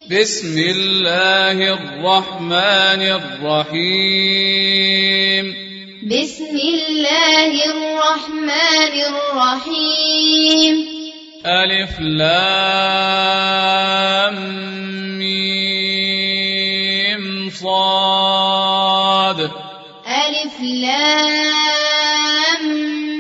بسم الله الرحمن الرحيم. بسم الله الرحمن الرحيم. ألف لام ميم صاد. ألف لام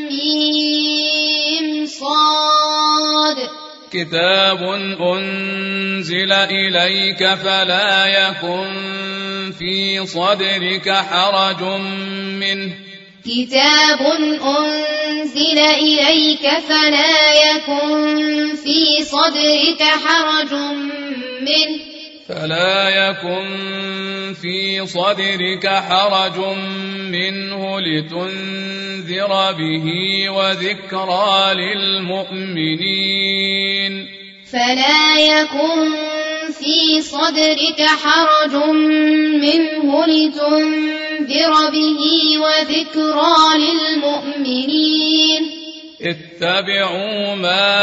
ميم صاد. كتاب أنزل إليك فلا يكن في صدرك حرج منه. كتاب أنزل إليك فلا يكن في صدرك حرج منه. فلا يكن في صدرك حرج منه لتنذر به وذكرى للمؤمنين. فلا يكن في صدرك حرج منه لتنذر به وذكرى للمؤمنين. اتبعوا ما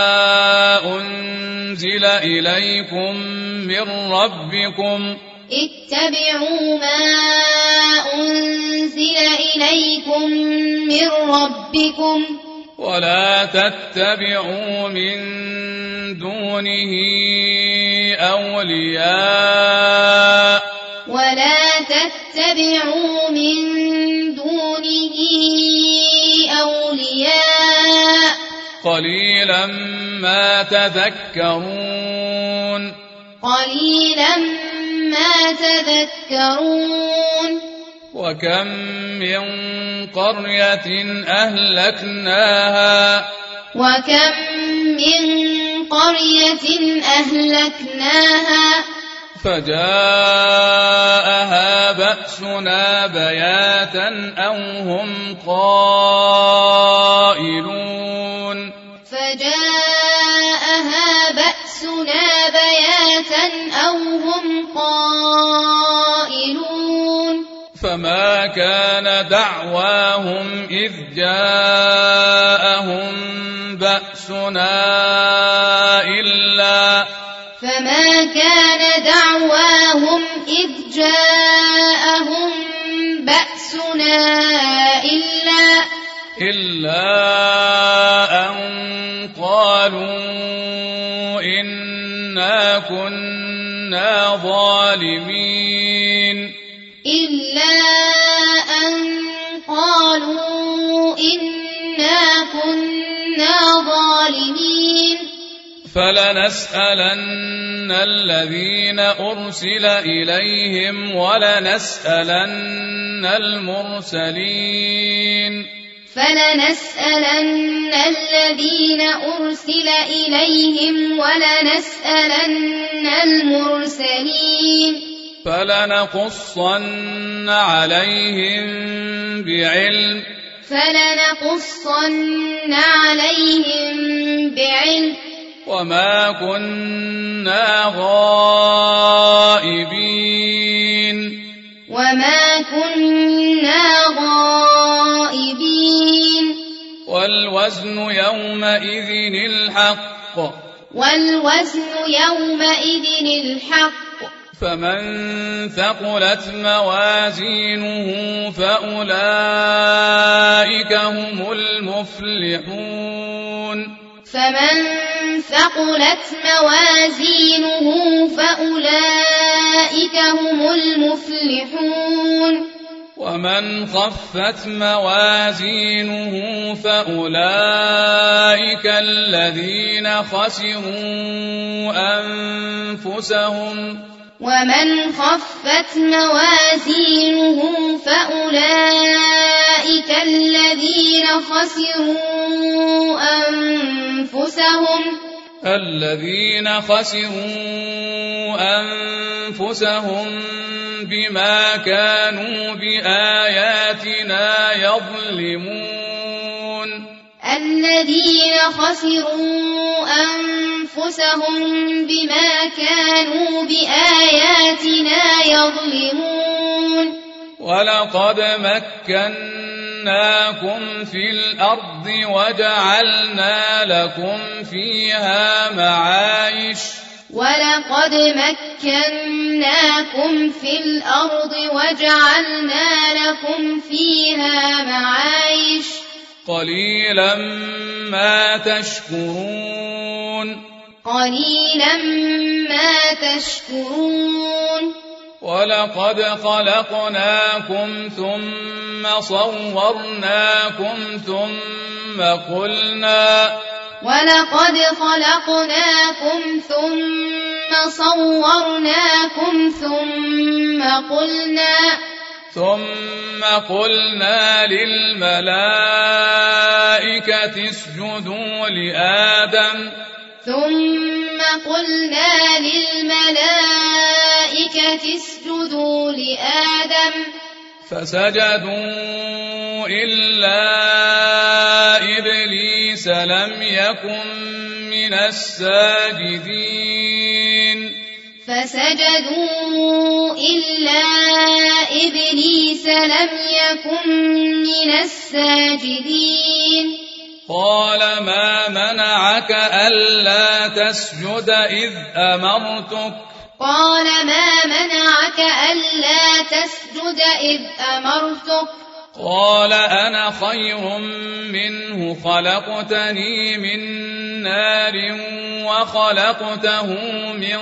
أنزل إليكم من ربكم. اتبعوا ما أنزل إليكم من ربكم. ولا تتبعوا من دونه أولياء. ولا تتبعوا من دونه أولياء. قليلا ما تذكرون. قليلا ما تذكرون. وكم من قرية أهلكناها. وكم من قرية أهلكناها. فجاءها بأسنا بياتا أو هم قائلون. فجاءها بأسنا بياتا أو هم قائلون. فما كان دعواهم إذ جاءهم بأسنا إلا. فما كان دعواهم إذ جاءهم بأسنا إلا أن قالوا إنا كنا ظالمين. إلا أن قالوا إنا كنا ظالمين. فلنسألن الذين أرسل إليهم ولنسألن المرسلين. فلنسألن الذين أرسل إليهم ولنسألن المرسلين. فلنقصن عليهم بعلم. فلنقصن عليهم بعلم. وما كنا غائبين. وما كنا غائبين. والوزن يومئذ الحق. والوزن يومئذ الحق. فمن ثقلت موازينه فأولئك هم المفلحون. فمن ثقلت موازينه فأولئك هم المفلحون. ومن خفت موازينه فأولئك الذين خسروا أنفسهم. ومن خفت موازينه فأولئك الذين خسروا أنفسهم بما كانوا بآياتنا يظلمون. الذين خسروا أنفسهم بما كانوا بآياتنا يظلمون. ولقد مكناكم في الأرض وجعلنا لكم فيها معايش ولقد مكناكم في الأرض وجعلنا لكم فيها معايش قليلا ما تشكرون قليلا ما تشكرون ولقد خلقناكم ثم صورناكم ثم قلنا ولقد خلقناكم ثم صورناكم ثم قلنا للملائكة اسجدوا لآدم فسجدوا إلا إبليس لم يكن من الساجدين قال ما منعك ألا تسجد إذ أمرتك قال أنا خير منه خلقتني من نار وخلقته من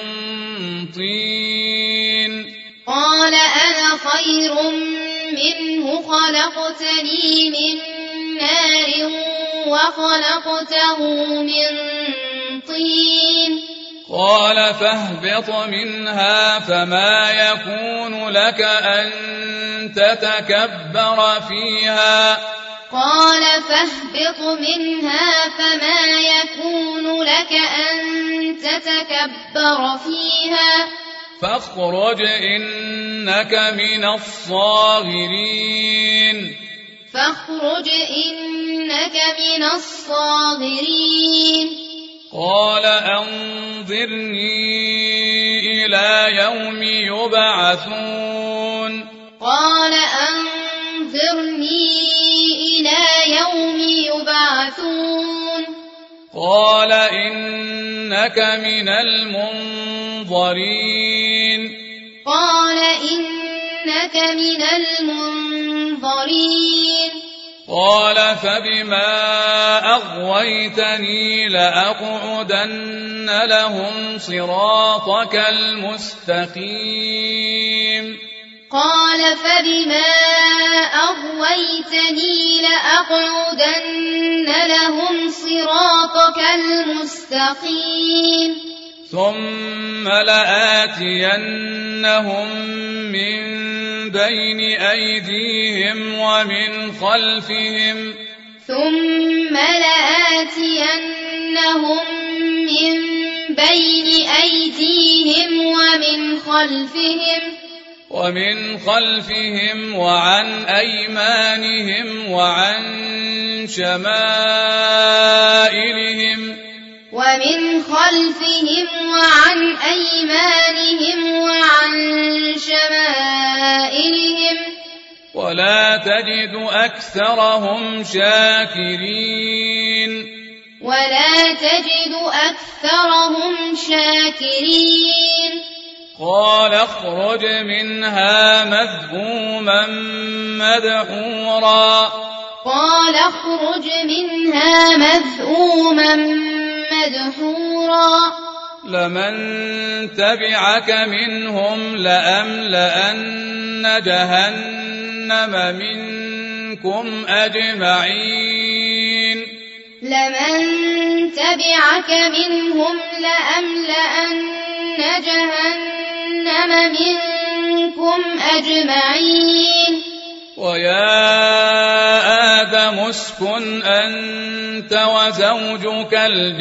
طين قال فاهبط منها فما يكون لك أن تتكبر فيها فاخرج إنك من الصاغرين قال أنظرني إلى يوم يبعثون قال إنك من المنظرين قال فبما أغويتني لأقعدن لهم صراطك المستقيم ثم لآتينهم من بين أيديهم ومن خلفهم وعن أيمانهم وعن شمائلهم ولا تجد أكثرهم شاكرين قال اخرج منها مذءوما مدحورا لمن تبعك منهم لأملأن جهنم منكم أجمعين ويا آدم اسكن أنت وزوجك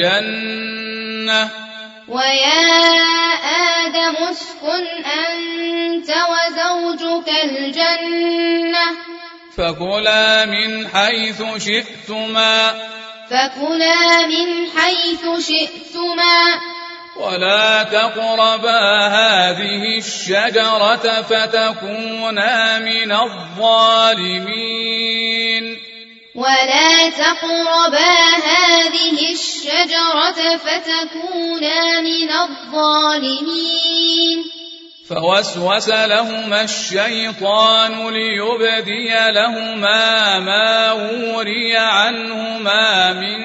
الجنة فكلا من حيث شئتما ولا تقربا هذه الشجرة فتكونا من الظالمين ولا تقربا هذه الشجرة فتكونا من الظالمين فوسوس لهما الشيطان ليبدي لهما ما وري عنهما من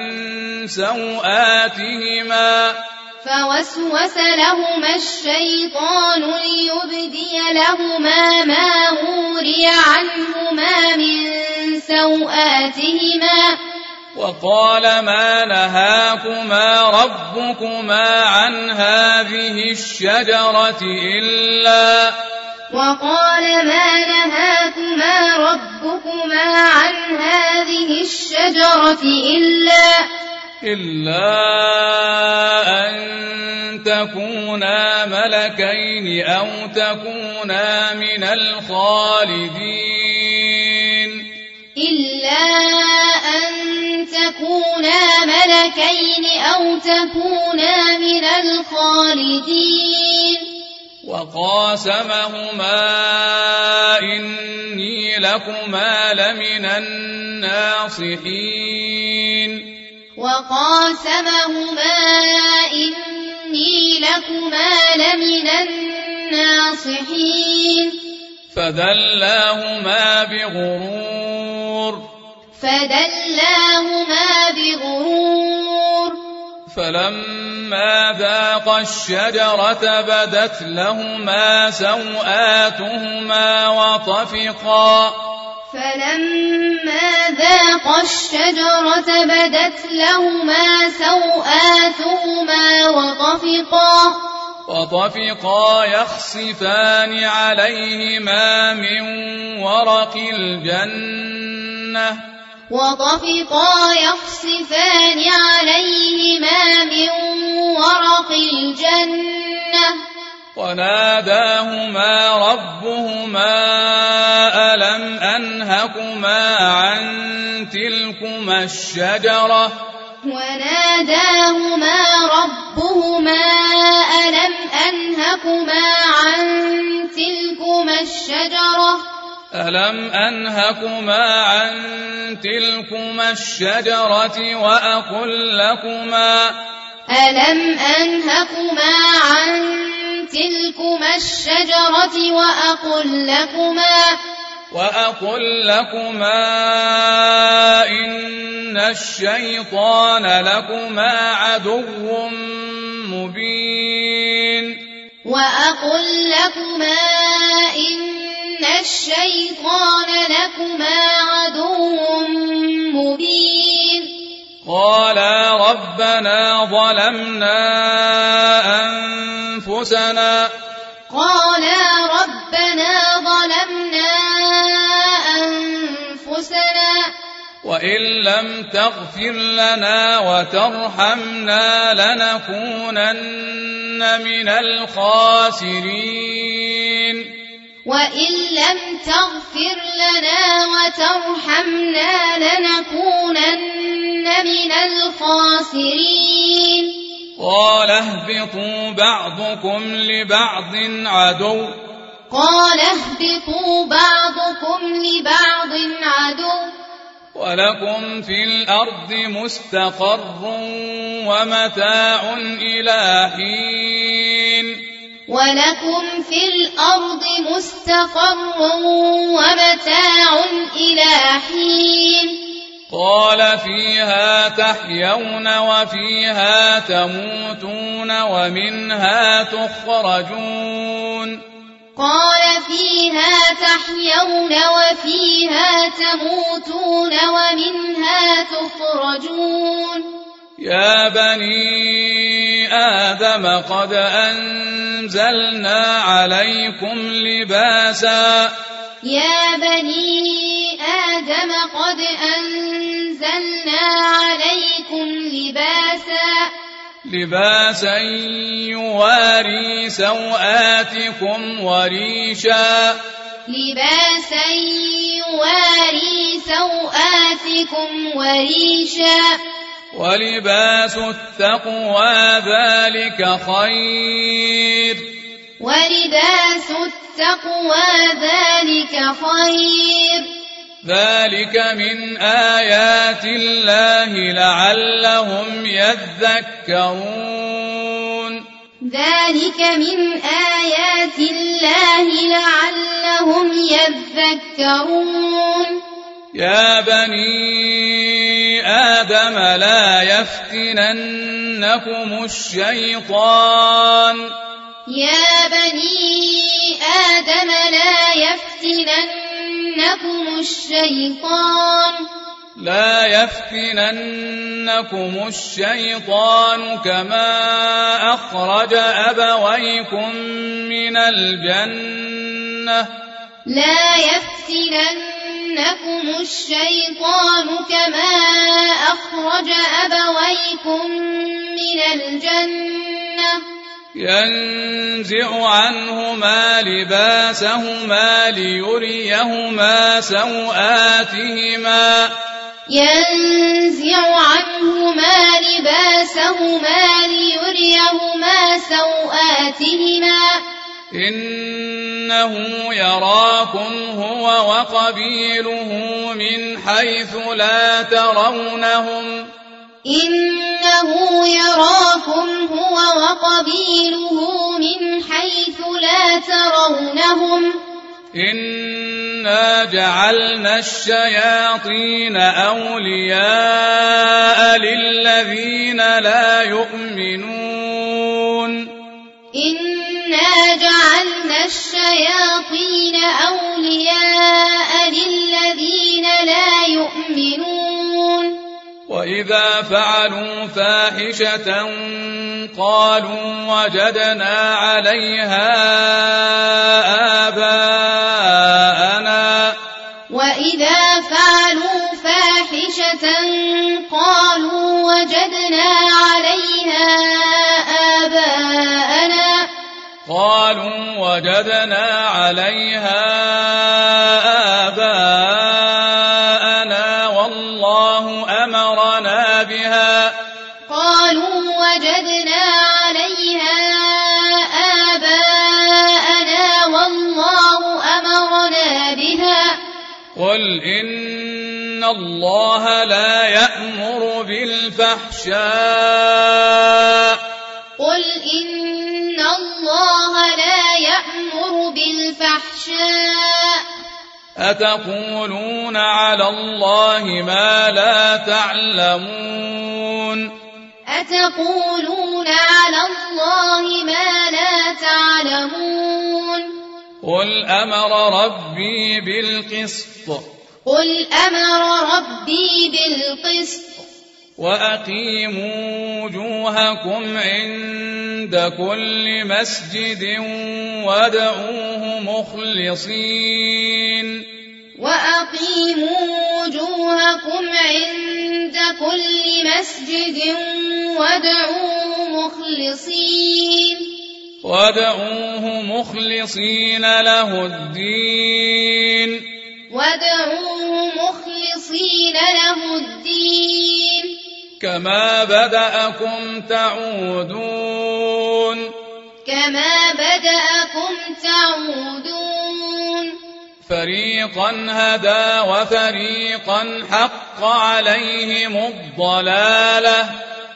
سوآتهما فوسوس لهما الشيطان ليبدي لهما ما وري عنهما من سوآتهما وقال ما نهاكما ربكما عن هذه الشجرة إلا أن تكونا ملكين أو تكونا من الخالدين وقاسمهما إني لكما لمن الناصحين فدلاهما بغرور فلما ذاقا الشجرة بدت لهما سوآتهما وطفقا يخصفان عليهما من ورق الجنة وناداهما ربهما ألم أنهكما عن تلكما الشجرة وأقل لكما إن الشيطان لكما عدو مبين قالا ربنا ظلمنا أنفسنا وإن لم تغفر لنا وترحمنا لنكونن من الخاسرين قال اهبطوا بعضكم لبعض عدو ولكم في الأرض مستقر ومتاع إلى حين قال فيها تحيون وفيها تموتون ومنها تخرجون يا بني آدم قد أنزلنا عليكم لباسا يواري سوآتكم وريشا ولباس التقوى ذلك خير ذلك من آيات الله لعلهم يذكرون ذلك من آيات الله لعلهم يذكرون يا بني آدم لا يفتننكم الشيطان يا بني آدم لا يفتننكم الشيطان كما أخرج أبويكم من الجنة لا يفتننكم الشيطان كما أخرج أبويكم من الجنة ينزع عنهما لباسهما ليريهما سوآتهما إنه يراكم هو وقبيله من حيث لا ترونهم إنا جعلنا الشياطين أولياء للذين لا يؤمنون وإذا فعلوا فاحشة قالوا وجدنا عليها آباءنا والله أمرنا بها قل إن الله لا يأمر بالفحشاء أتقولون على الله ما لا تعلمون قل أمر ربي بالقسط وأقيموا وجوهكم عند كل مسجد وادعوه مخلصين له الدين كما بدأكم تعودون فريقا هدى وفريقا حق عليهم الضلالة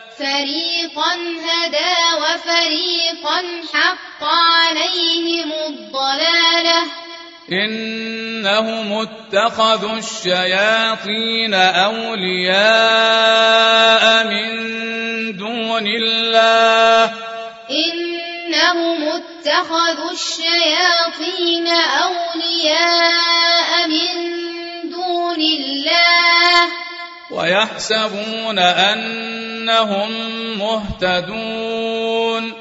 إنهم اتخذوا الشياطين أولياء من دون الله ويحسبون أنهم مهتدون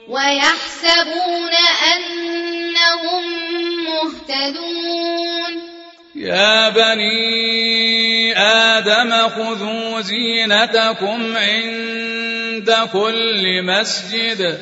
يا بني آدم خذوا زينتكم عند كل مسجد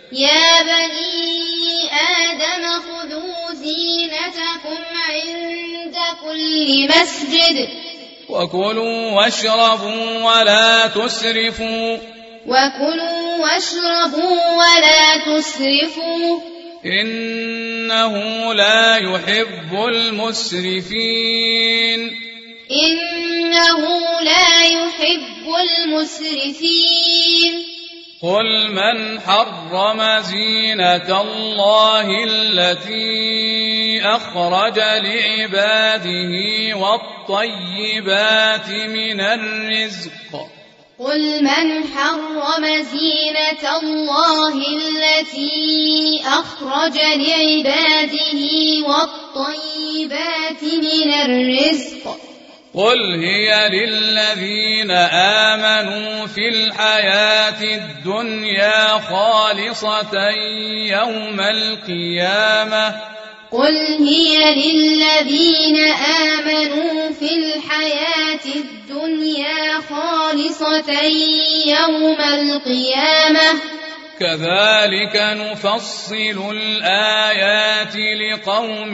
وكلوا واشربوا ولا تسرفوا إنه لا يحب المسرفين إنه لا يحب المسرفين قل من حرم زينة الله التي أخرج لعباده والطيبات من الرزق قل من حرم زينة الله التي أخرج لعباده والطيبات من الرزق قل هي للذين آمنوا في الحياة الدنيا خالصة يوم القيامة قل هي للذين آمنوا في الحياة الدنيا خالصة يوم القيامة كذلك نفصل الآيات لقوم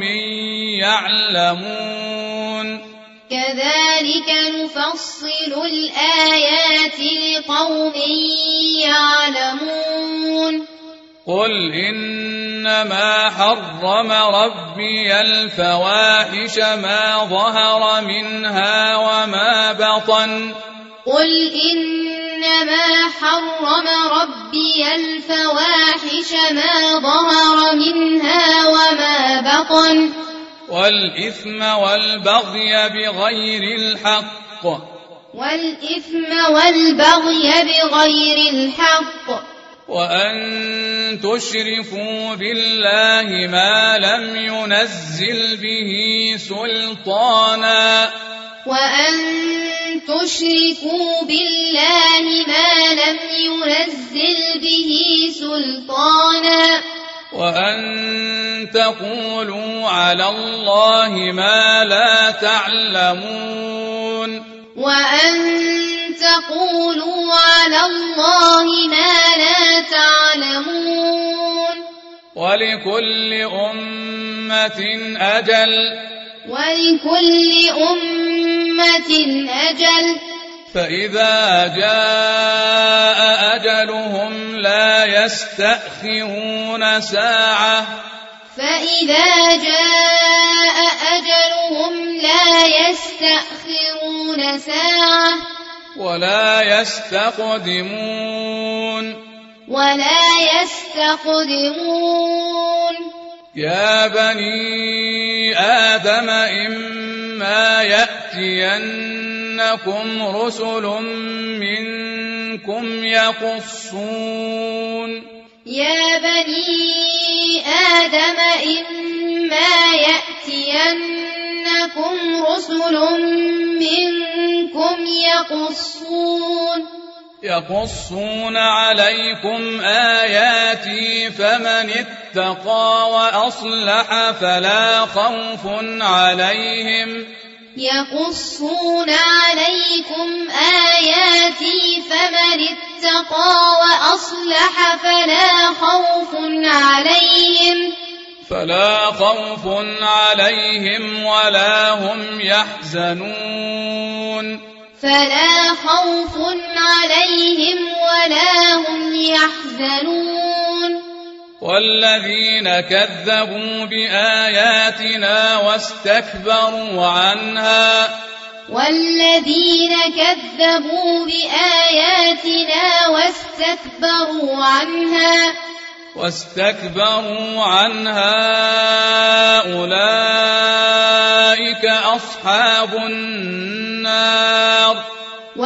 يعلمون كذلك نفصل الآيات لقوم يعلمون قل إنما حرم ربي الفواحش ما ظهر منها وما بطن قل إنما حرم ربي الفواحش ما ظهر منها وما بطن والإثم والبغي بغير الحق وأن تشركوا بالله ما لم ينزل به سلطانا وأن تقولوا على الله ما لا تعلمون ولكل أمة أجل فإذا جاء أجلهم لا يستأخرون ساعة ولا يستقدمون يا بني آدم إما يأتينكم رسل منكم يقصون عليكم آياتي فمن اتقى وأصلح فلا خوف عليهم ولا هم يحزنون والذين كذبوا بآياتنا واستكبروا عنها أولئك أصحاب النار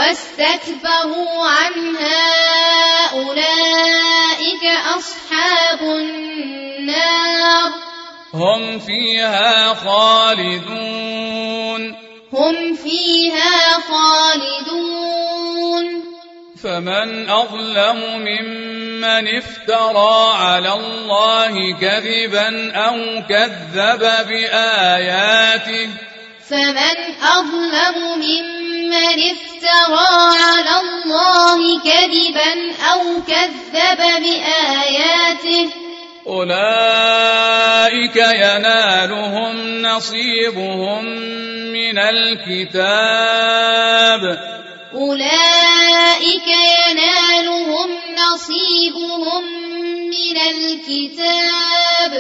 هم فيها خالدون فمن أظلم ممن افترى على الله كذبا أو كذب بآياته أولئك ينالهم نصيبهم من الكتاب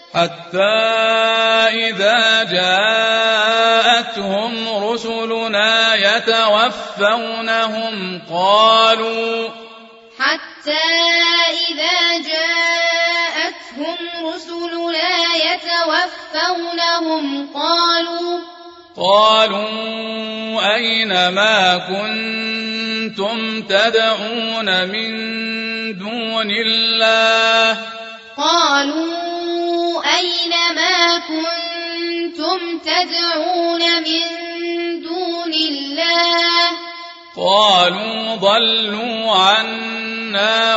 حتى إذا جاءتهم رسلنا يتوفونهم قالوا أين ما كنتم تدعون من دون الله قالوا ضلوا عنا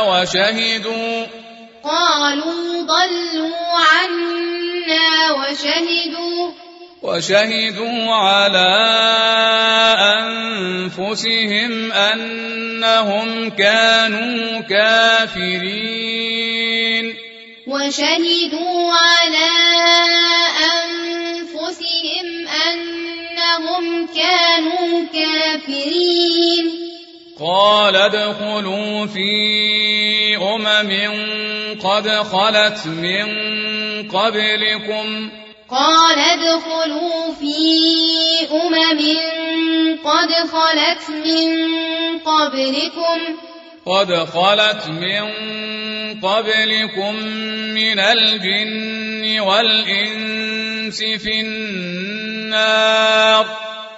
وشهدوا على أنفسهم أنهم كانوا كافرين قال ادخلوا في قد خلت من قبلكم من الجن والإنس في النار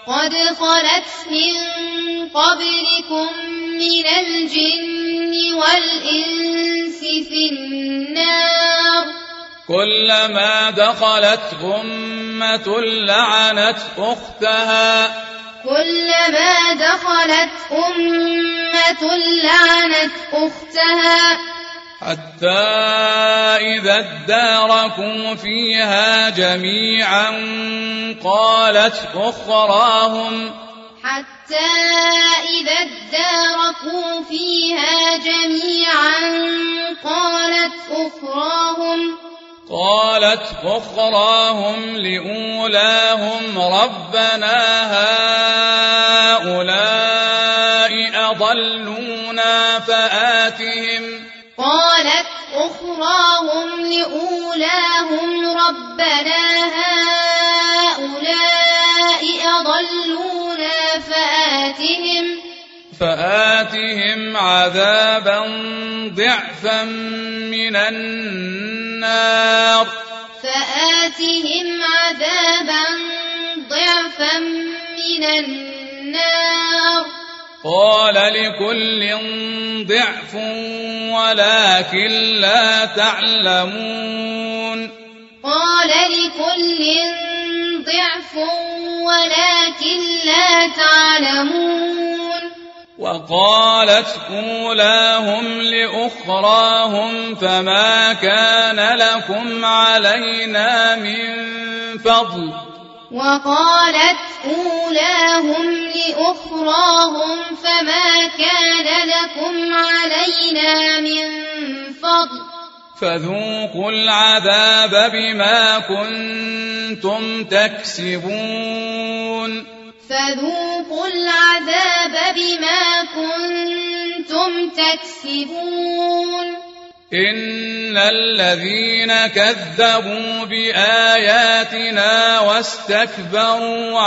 كلما دخلت أمة لعنت أختها حتى إذا اداركوا فيها جميعا قالت أخراهم لأولاهم ربنا هؤلاء أضلونا فآتهم عذابا ضعفا من النار قال لكل ضعف ولكن لا تعلمون وقالت أولاهم لأخراهم فما كان لكم علينا من فضل فذوقوا العذاب بما كنتم تكسبون إن الذين كذبوا بآياتنا واستكبروا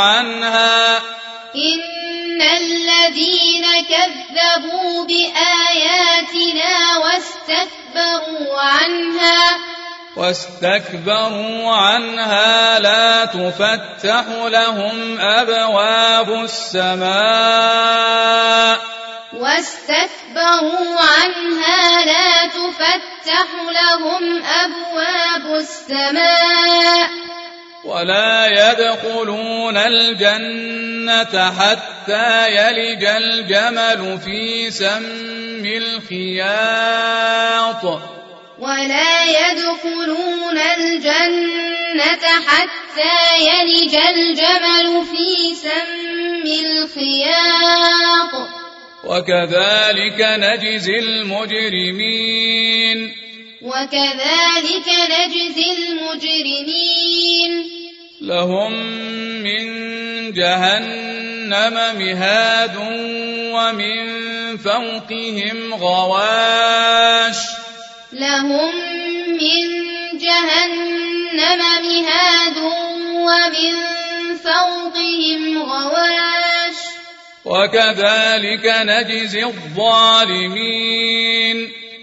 عنها لا تفتح لهم أبواب السماء ولا يدخلون الجنة حتى يلج الجمل في سم الخياط وكذلك نجزي المجرمين لهم من جهنم مهاد ومن فوقهم غواش لهم من جهنم ومن فوقهم غواش وكذلك نجزي الظالمين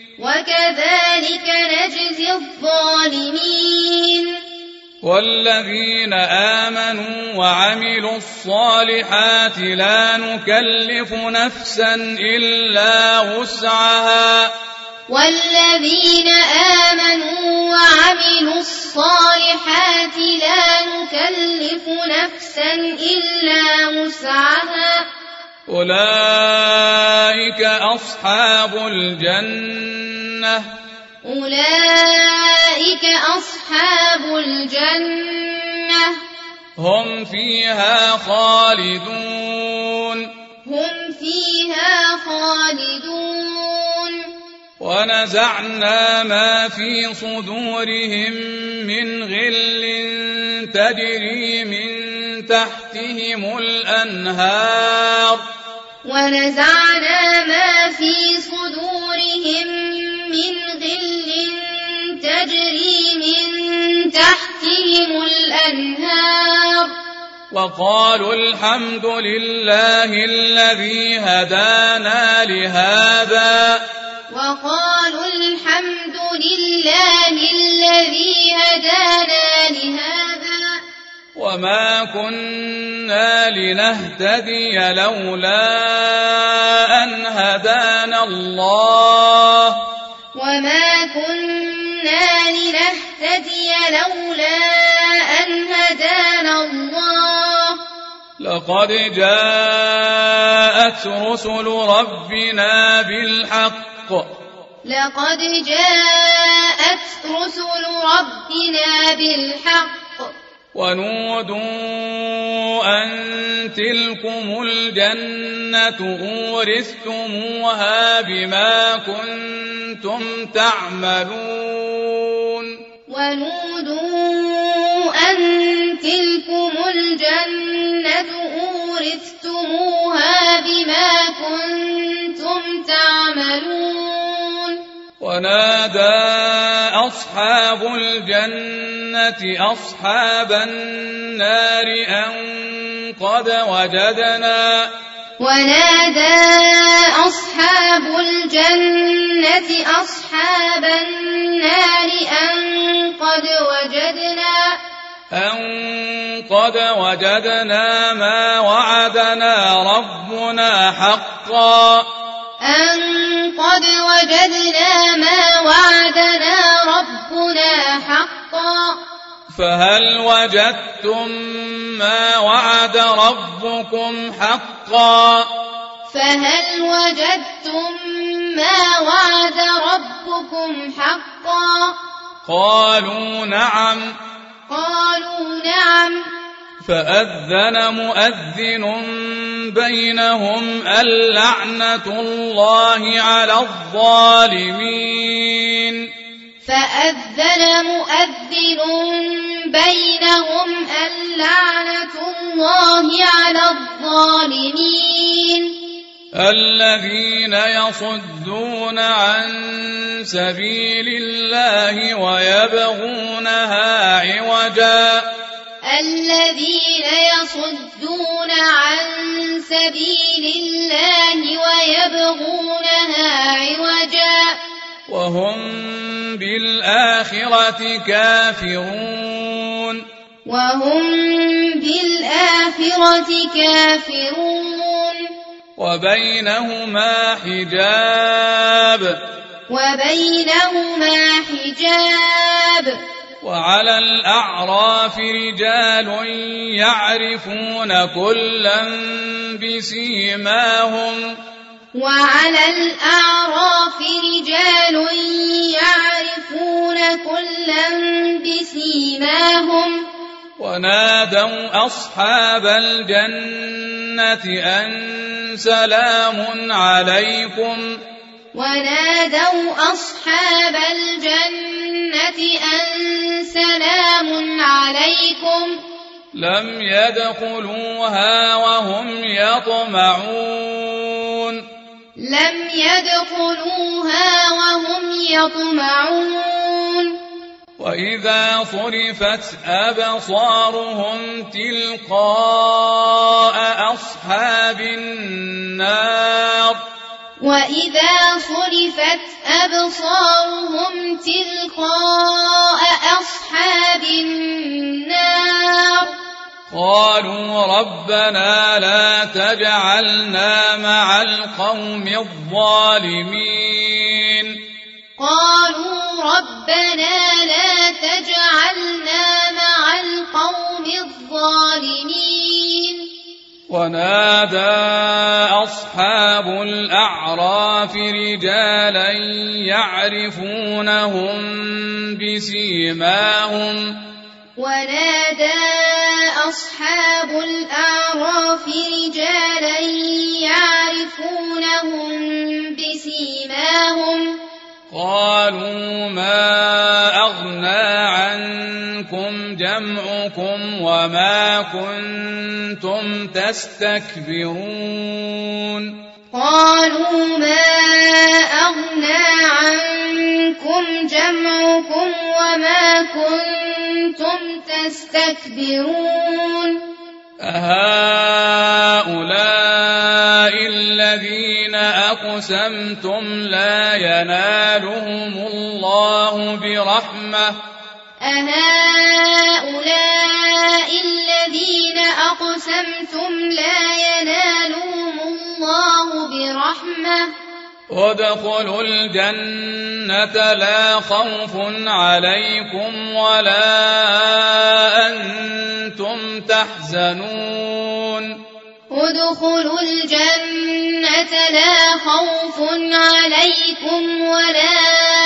والذين آمنوا وعملوا الصالحات لا نكلف نفسا إلا وسعها أولئك أصحاب الجنة هم فيها خالدون ونزعنا ما في صدورهم من غل تجري من تحتهم الأنهار وقالوا الحمد لله الذي هدانا لهذا وما كنا لنهتدي لولا أن هدانا الله لقد جاءت رسل ربنا بالحق ونودوا أن تلكم الجنة أورثتموها بما كنتم تعملون ونادى أصحاب الجنة أصحاب النار أن قد وجدنا ما وعدنا ربنا حقا فهل وجدتم ما وعد ربكم حقا قالوا نعم فأذن مؤذن بينهم اللعنة الله على الظالمين الذين يصدون عن سبيل الله ويبغونها عوجا وهم بالآخرة كافرون وبينهما حجاب وعلى الأعراف رجال يعرفون كلا بسيماهم ونادوا أصحاب الجنة أن سلام عليكم لم يدخلوها وهم يطمعون وإذا صرفت أبصارهم تلقاء أصحاب النار وإذا صرفت أبصارهم تلقاء أصحاب النار قالوا ربنا لا تجعلنا مع القوم الظالمين قالوا ربنا لا تجعلنا مع القوم الظالمين ونادى أصحاب الأعراف رجالا يعرفونهم بسيماهم ونادى أصحاب الأعراف رجالا يعرفونهم بسيماهم قالوا ما أغنى عنكم جمعكم وما كنتم تستكبرون قالوا ما أغنى عنكم جمعكم وما كنتم تستكبرون أهؤلاء الذين أقسمتم لا ينالهم الله برحمة أهؤلاء الذين أقسمتم لا ينالهم الله برحمة ادخلوا الجنة لا خوف عليكم ولا أنتم تحزنون ادخلوا الجنة لا خوف عليكم ولا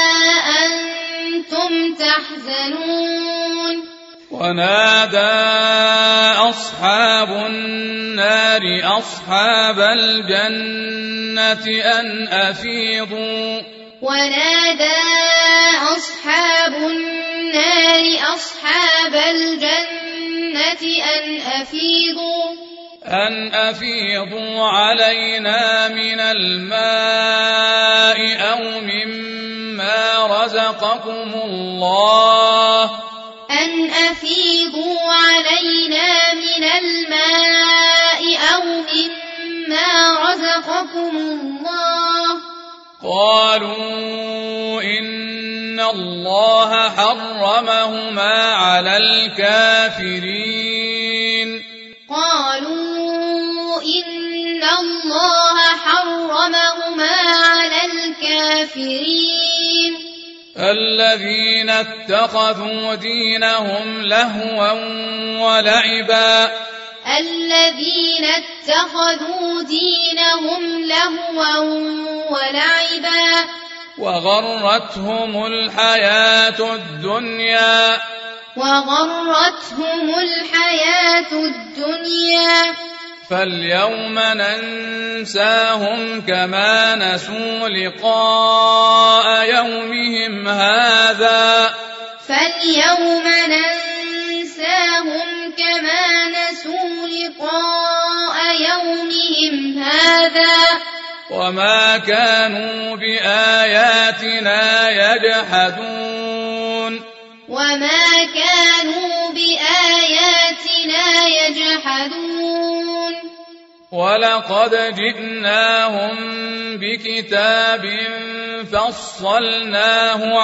أنتم تحزنون ونادى أصحاب النار أصحاب الجنة أن أفيضوا ونادى أصحاب النار أصحاب الجنة أن أفيضوا علينا من الماء أو مما رزقكم الله أن أفيضوا علينا من الماء أو مما رزقكم الله قالوا إن الله حرمهما على الكافرين قالوا إن الله حرمهما على الكافرين الذين اتخذوا دينهم لهوا ولعبا الذين اتخذوا دينهم لهوا ولعبا وغرتهم الحياة الدنيا فاليوم ننساهم كما نسوا لقاء يومهم هذا وما كانوا بآياتنا يجحدون ولقد جئناهم بكتاب فصلناه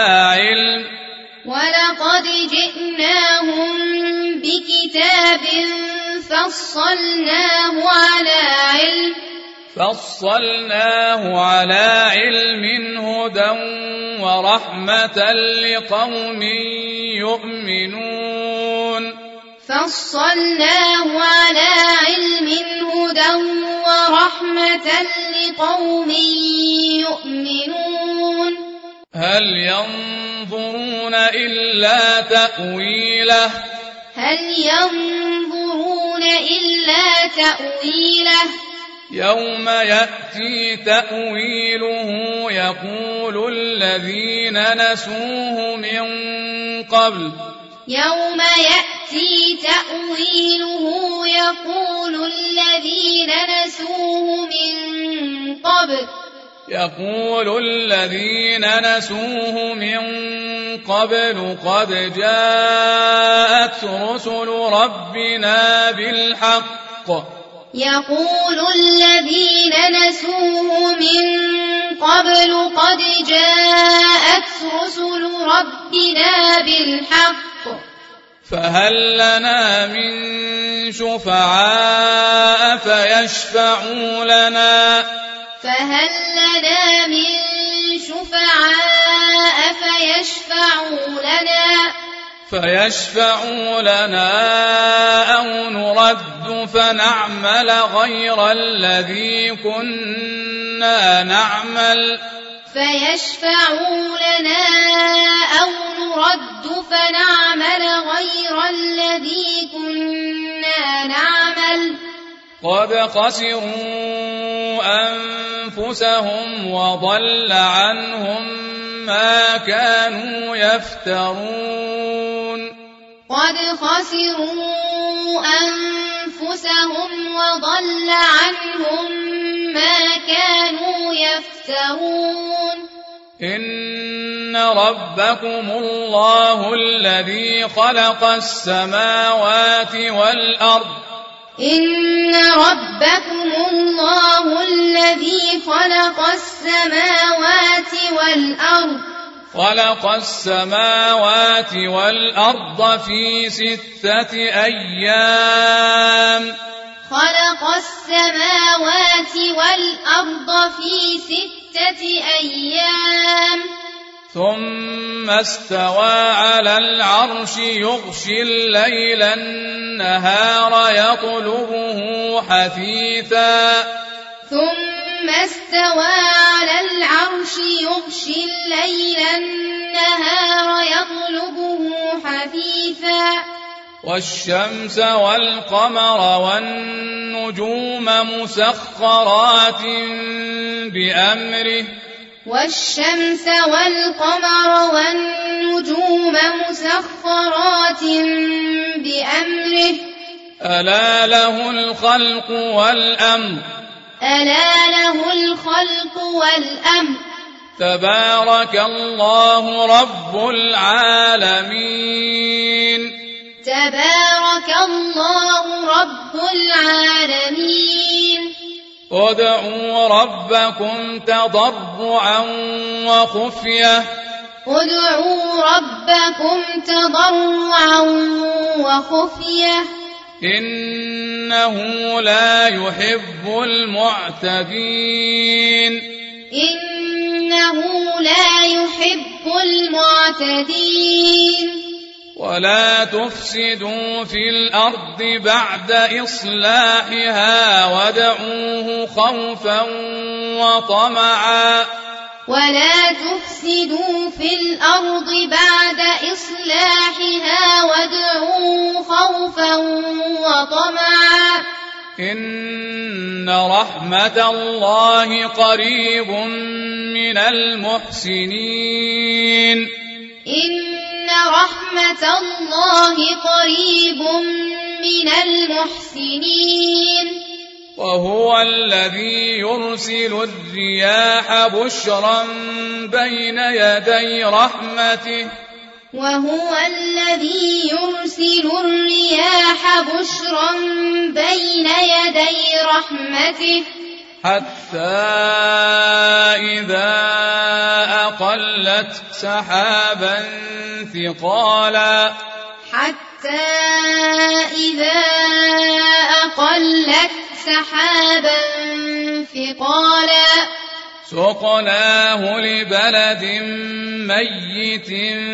على علم هدى ورحمة لقوم يؤمنون هل ينظرون إلا تأويله يوم يأتي تأويله يقول الذين نسوه من قبل يقول الذين نسوه من قبل قد جاءت رسل ربنا بالحق يقول الذين نسوه من قبل قد جاءت رسل ربنا بالحق فهل لنا من شفعاء فيشفعوا لنا أو نرد فنعمل غير الذي كنا نعمل قد خسروا أنفسهم وضل عنهم ما كانوا يفترون إن ربكم الله الذي خلق السماوات والأرض خلق السماوات والأرض في 6 أيام ثم استوى على العرش يغشي الليل النهار يطلبه حثيثا والشمس والقمر والنجوم مسخرات بأمره ألا له الخلق والأمر تبارك الله رب العالمين ادعوا ربكم تضرعا وخفية إنه لا يحب المعتدين ولا تفسدوا في الأرض بعد إصلاحها وادعوه خوفا وطمعا إن رحمة الله قريب من المحسنين وهو الذي يرسل الرياح بشرا بين يدي رحمته حتى إذا أقلت سحابا ثقالا سقناه لبلد ميت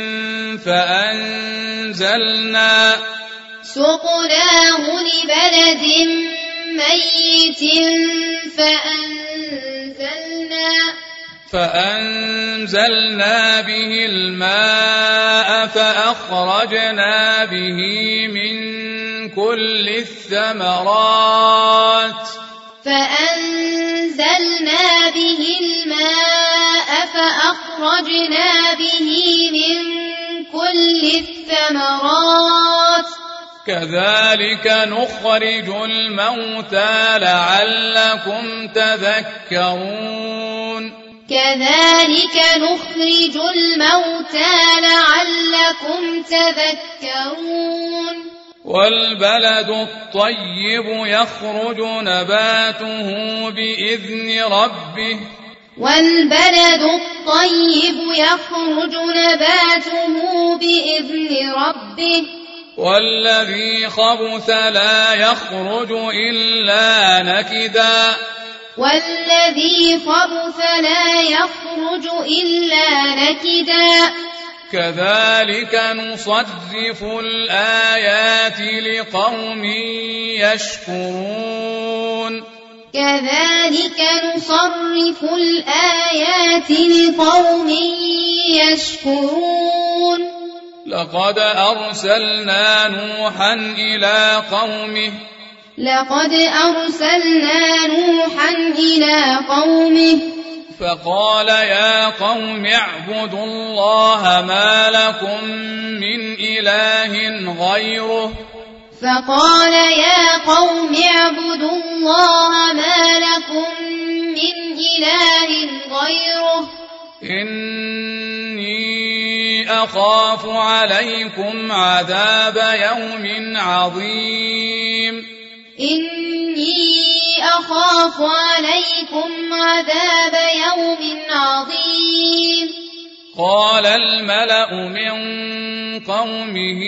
فأنزلنا به الماء فأخرجنا به من كل الثمرات كذلك نخرج الموتى لعلكم تذكرون كذلك نخرج الموتى لعلكم تذكرون والبلد الطيب يخرج نباته بإذن ربه والبلد الطيب يخرج نباته بإذن ربه والذي خبث لا يخرج إلا نكدا والذي خبث لا يخرج إلا نكدا كذلك نصرف الآيات لقوم يشكرون كذلك نصرف الآيات لقوم يشكرون لقد أرسلنا نوحا إلى قومه فقال يا قوم اعبدوا الله ما لكم من إله غيره إني أخاف عليكم عذاب يوم عظيم قال الملأ من قومه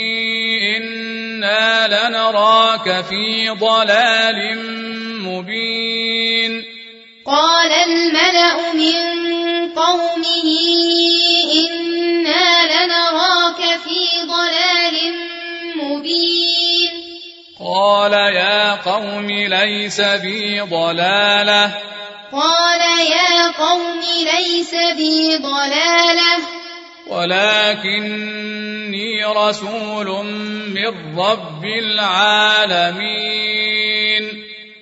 إنا لنراك في ضلال مبين قال الملأ من قومه إنا لنراك في ضلال مبين قال يا قوم ليس بي ضلالة ولكني رسول من رب العالمين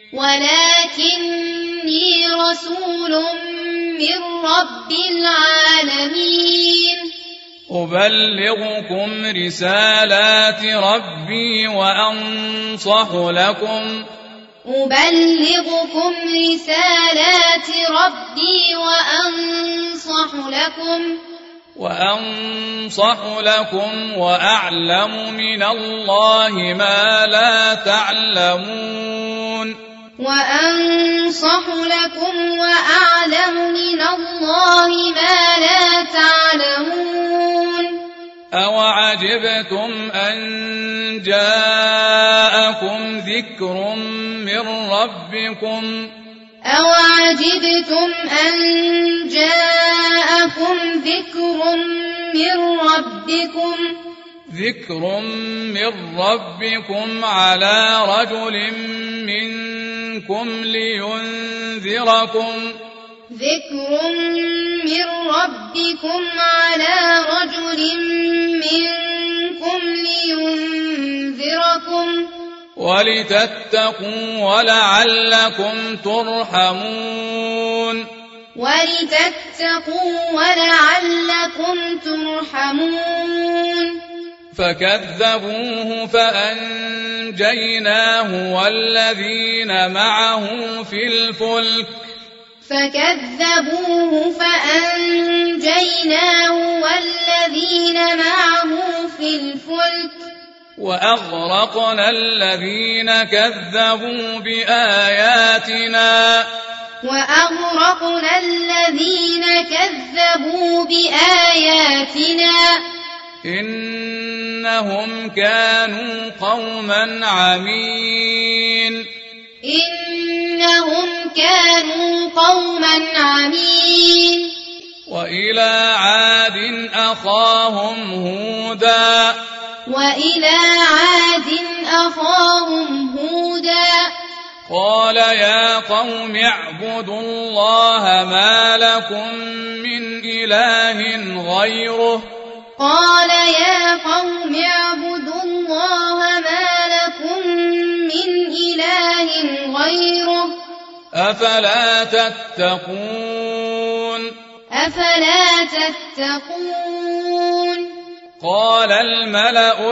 أبلغكم رسالات ربي وأنصح لكم وأعلم من الله ما لا تعلمون أوعجبتم أن جاءكم ذكر من ربكم على رجل منكم لينذركم ولتتقوا ولعلكم ترحمون فكذبوه فأنجيناه والذين معه في الفلك وأغرقنا الذين كذبوا بآياتنا إنهم كانوا قوما عمين وإلى عاد أخاهم هودا قال يا قوم اعبدوا الله ما لكم من إله غيره أفلا تتقون قال الملأ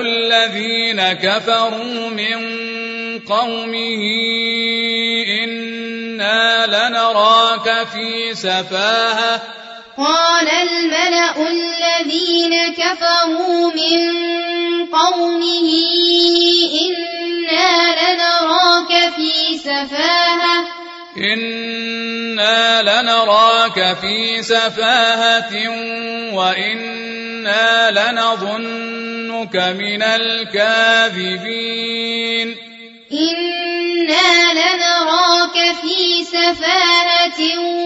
الذين كفروا من قومه إنا إنا لنراك في سفاهة قال الملأ الذين كفروا من قومه إنا لنراك في سفاهة وإنا لنظنك من الكاذبين إنا لنراك في سفاهة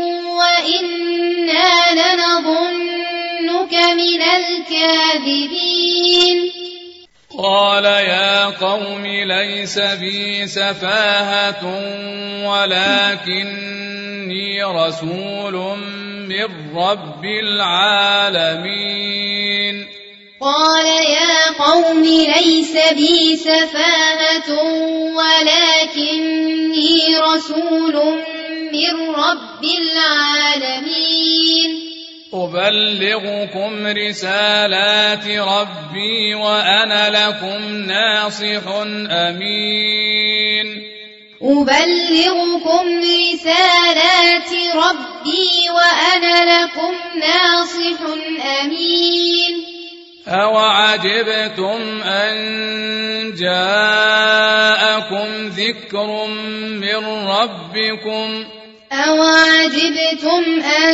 وإنا لنظنك من الكاذبين قال يا قوم ليس بي سفاهة ولكني رسول من رب العالمين قال يا قوم ليس بي سفاهة ولكني رسول من رب العالمين أبلغكم رسالات ربي وأنا لكم ناصح أمين أبلغكم رسالات ربي وأنا لكم ناصح أمين أوعجبتم أن جاءكم ذكر من ربكم أوعجبتم أن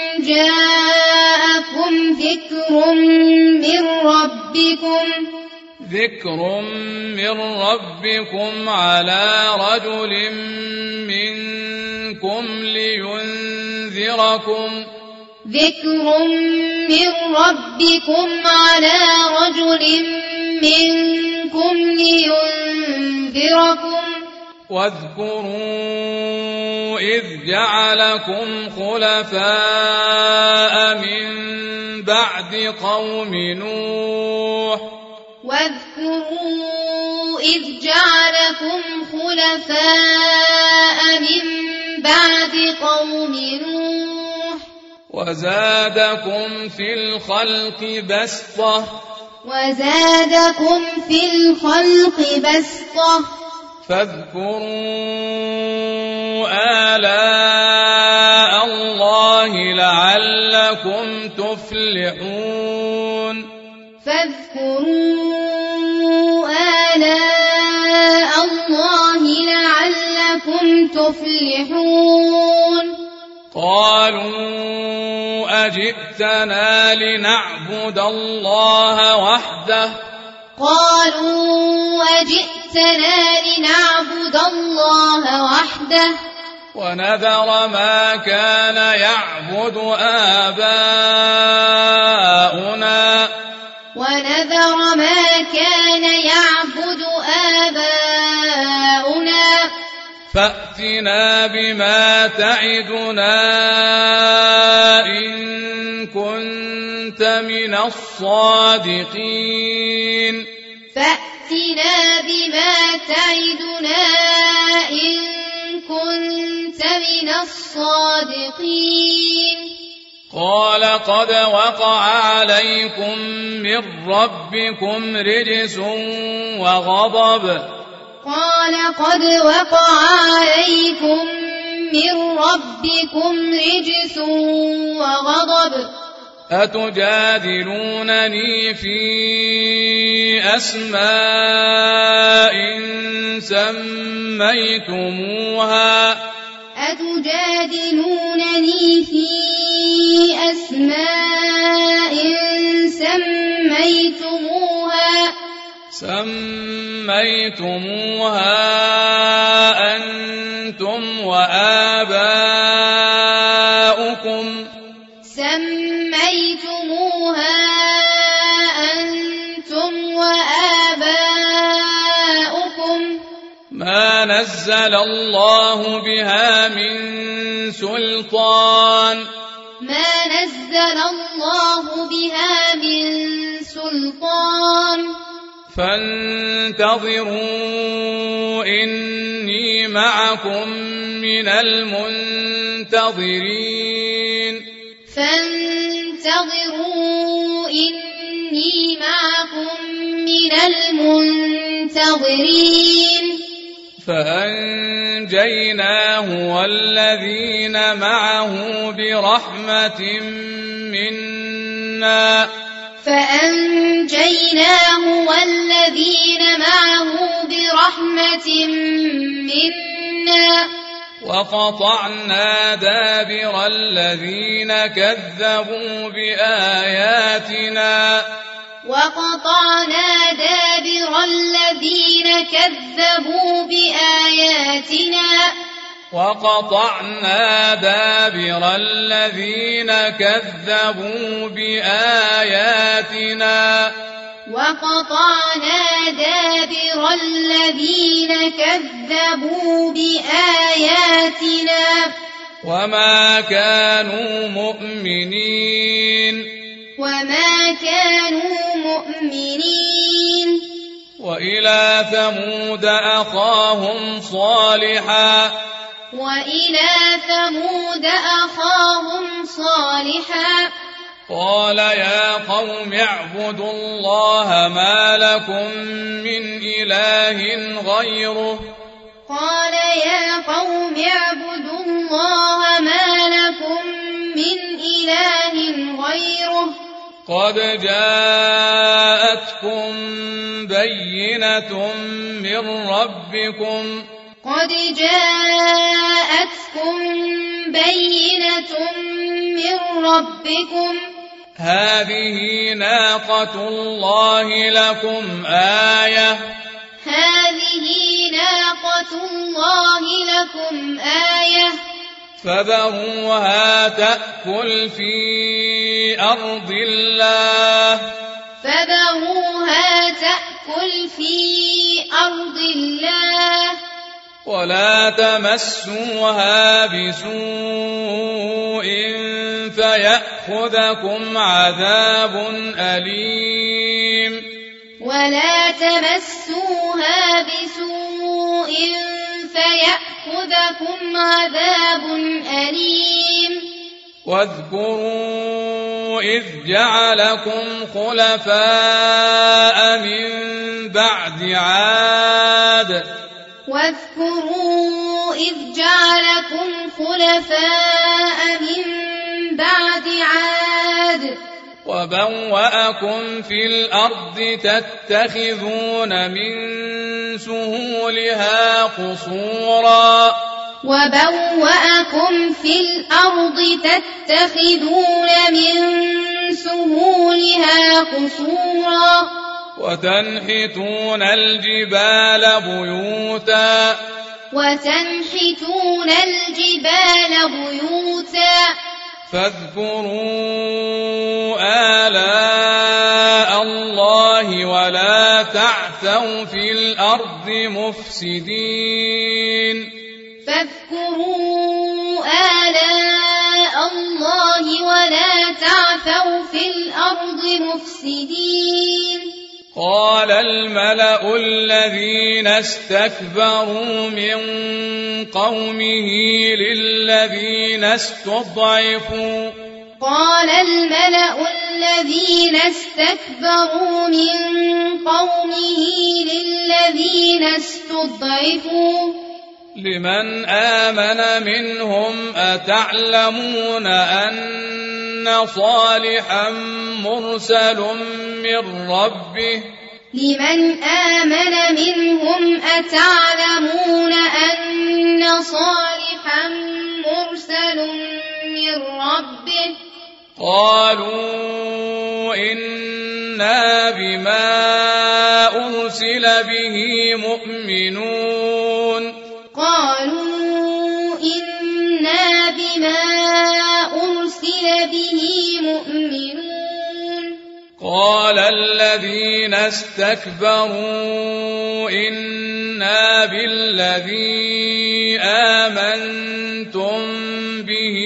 جاءكم ذكر من ربكم على رجل منكم لينذركم واذكروا إذ جعلكم خلفاء من بعد قوم نوح وزادكم في الخلق بسطة فاذكروا آلاء الله لعلكم تفلحون قالوا أجئتنا لنعبد الله وحده ونذر ما كان يعبد آباؤنا فأتنا بما تعدنا إن كنت من الصادقين قال قد وقع عليكم من ربكم رجس وغضب أتجادلونني في أسماء سميتموها أنتم وآباؤكم ما نزل الله بها من سلطان فانتظروا إني معكم من المنتظرين فأنجيناه فأنجيناه والذين معه برحمة منا وقطعنا دابر الذين كذبوا بآياتنا وما كانوا مؤمنين وإلى ثمود أخاهم صالحا قال يا قوم اعبدوا الله ما لكم من إله غيره قد جاءتكم بينة من ربكم هذه ناقة الله لكم آية فذروها تأكل في أرض الله ولا تمسوها بسوء فيأخذكم عذاب أليم واذكروا إذ جعلكم خلفاء من بعد عاد وبوأكم في الأرض تتخذون من سهولها قصورا وتنحتون الجبال بيوتا فاذكروا آلاء الله ولا تعثوا في الأرض مفسدين قال الملأ الذين استكبروا من قومه للذين استضعفوا لمن آمن منهم أتعلمون أن صالحا مرسل من ربه قالوا إنا بما أرسل به مؤمنون قال الذين استكبروا إنا بالذي آمنتم به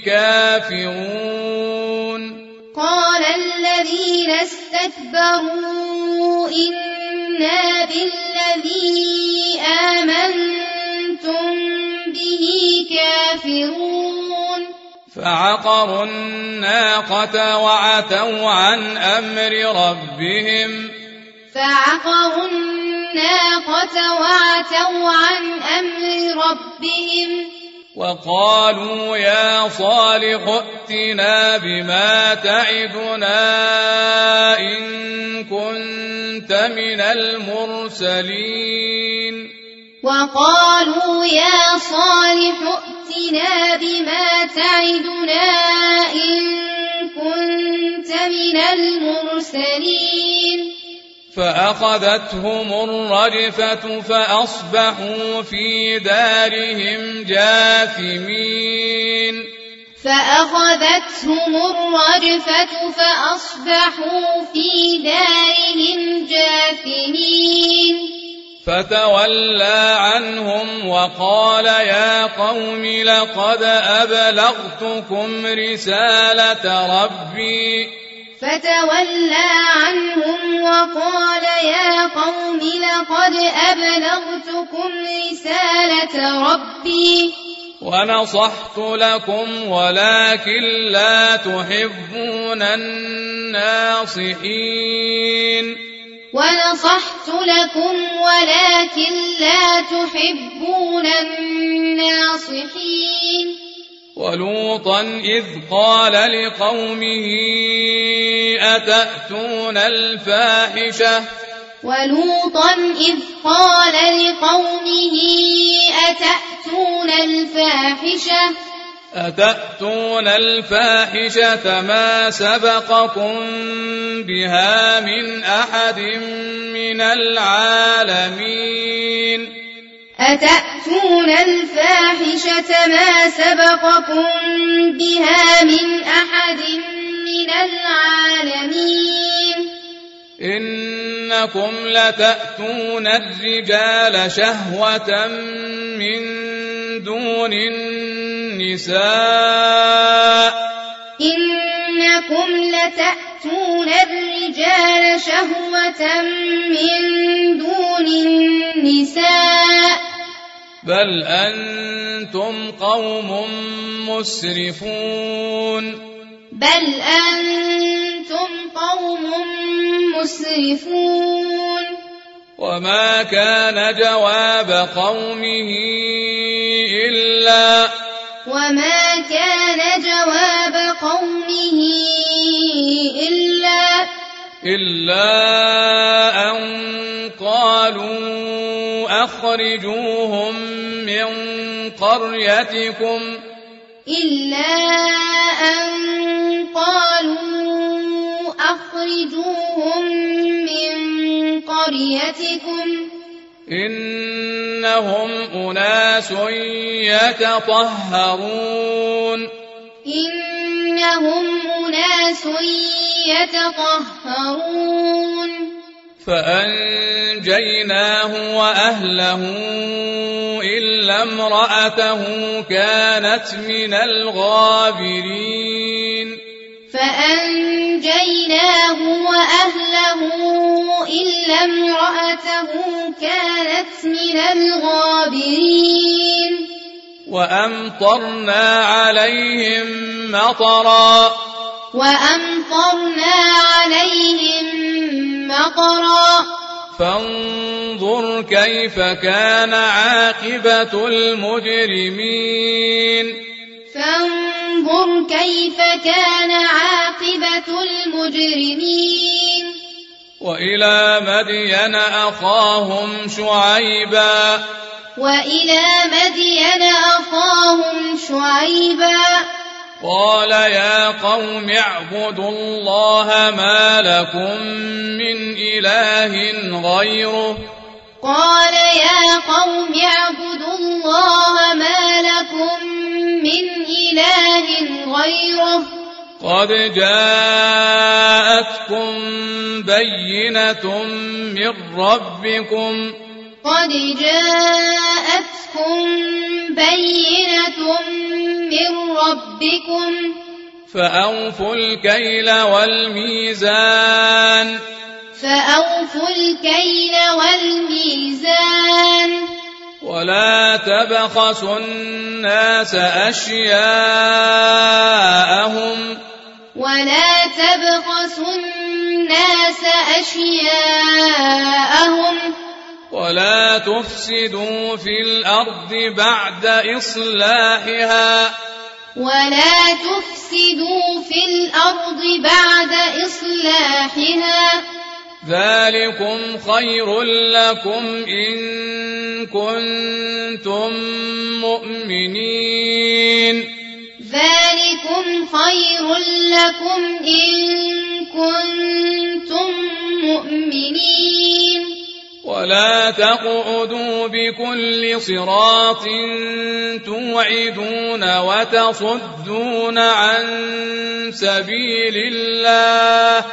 كافرون فعقروا الناقة وعتوا عن أمر ربهم الناقة وعتوا عن أمر ربهم وقالوا يا صالح ائتنا بما تعدنا إن كنت من المرسلين وقالوا يا صالح ائتنا بما تعدنا إن كنت من المرسلين فأخذتهم الرجفة فأصبحوا في دارهم جاثمين فأخذتهم الرجفة فأصبحوا في دارهم جاثمين فتولى عنهم وقال يا قوم لقد أبلغتكم رسالة ربي فتولى عنهم وقال يا قوم لقد أبلغتكم رسالة ربي ونصحت لكم ولكن لا تحبون الناصحين ونصحت لكم ولكن لا تحبون الناصحين ولوطا إذ قال لقومه أتأتون الفاحشة أتأتون الفاحشة ما سبقكم بها من أحد من العالمين أتأتون الفاحشة ما سبقكم بها من أحد من العالمين إنكم لتأتون الرجال شهوة من دون النساء إنكم لتأتون الرجال شهوة من دون النساء بل أنتم قوم مسرفون وما كان جواب قومه إلا أن قالوا أخرجوهم من قريتكم إنهم أناس يتطهرون فأنجيناه وأهله إلا امرأته كانت من الغابرين وأمطرنا عليهم مطرا فانظر كيف كان عاقبة المجرمين وإلى مدين أخاهم شعيبا قال يا قوم اعبدوا الله ما لكم من إله غيره قد جاءتكم بينة من ربكم فأوفوا الكيل والميزان ولا تبخسوا الناس أشياءهم تفسدوا في الأرض بعد إصلاحها ذلكم خير لكم إن كنتم مؤمنين ولا تقعدوا بكل صراط توعدون وتصدون عن سبيل الله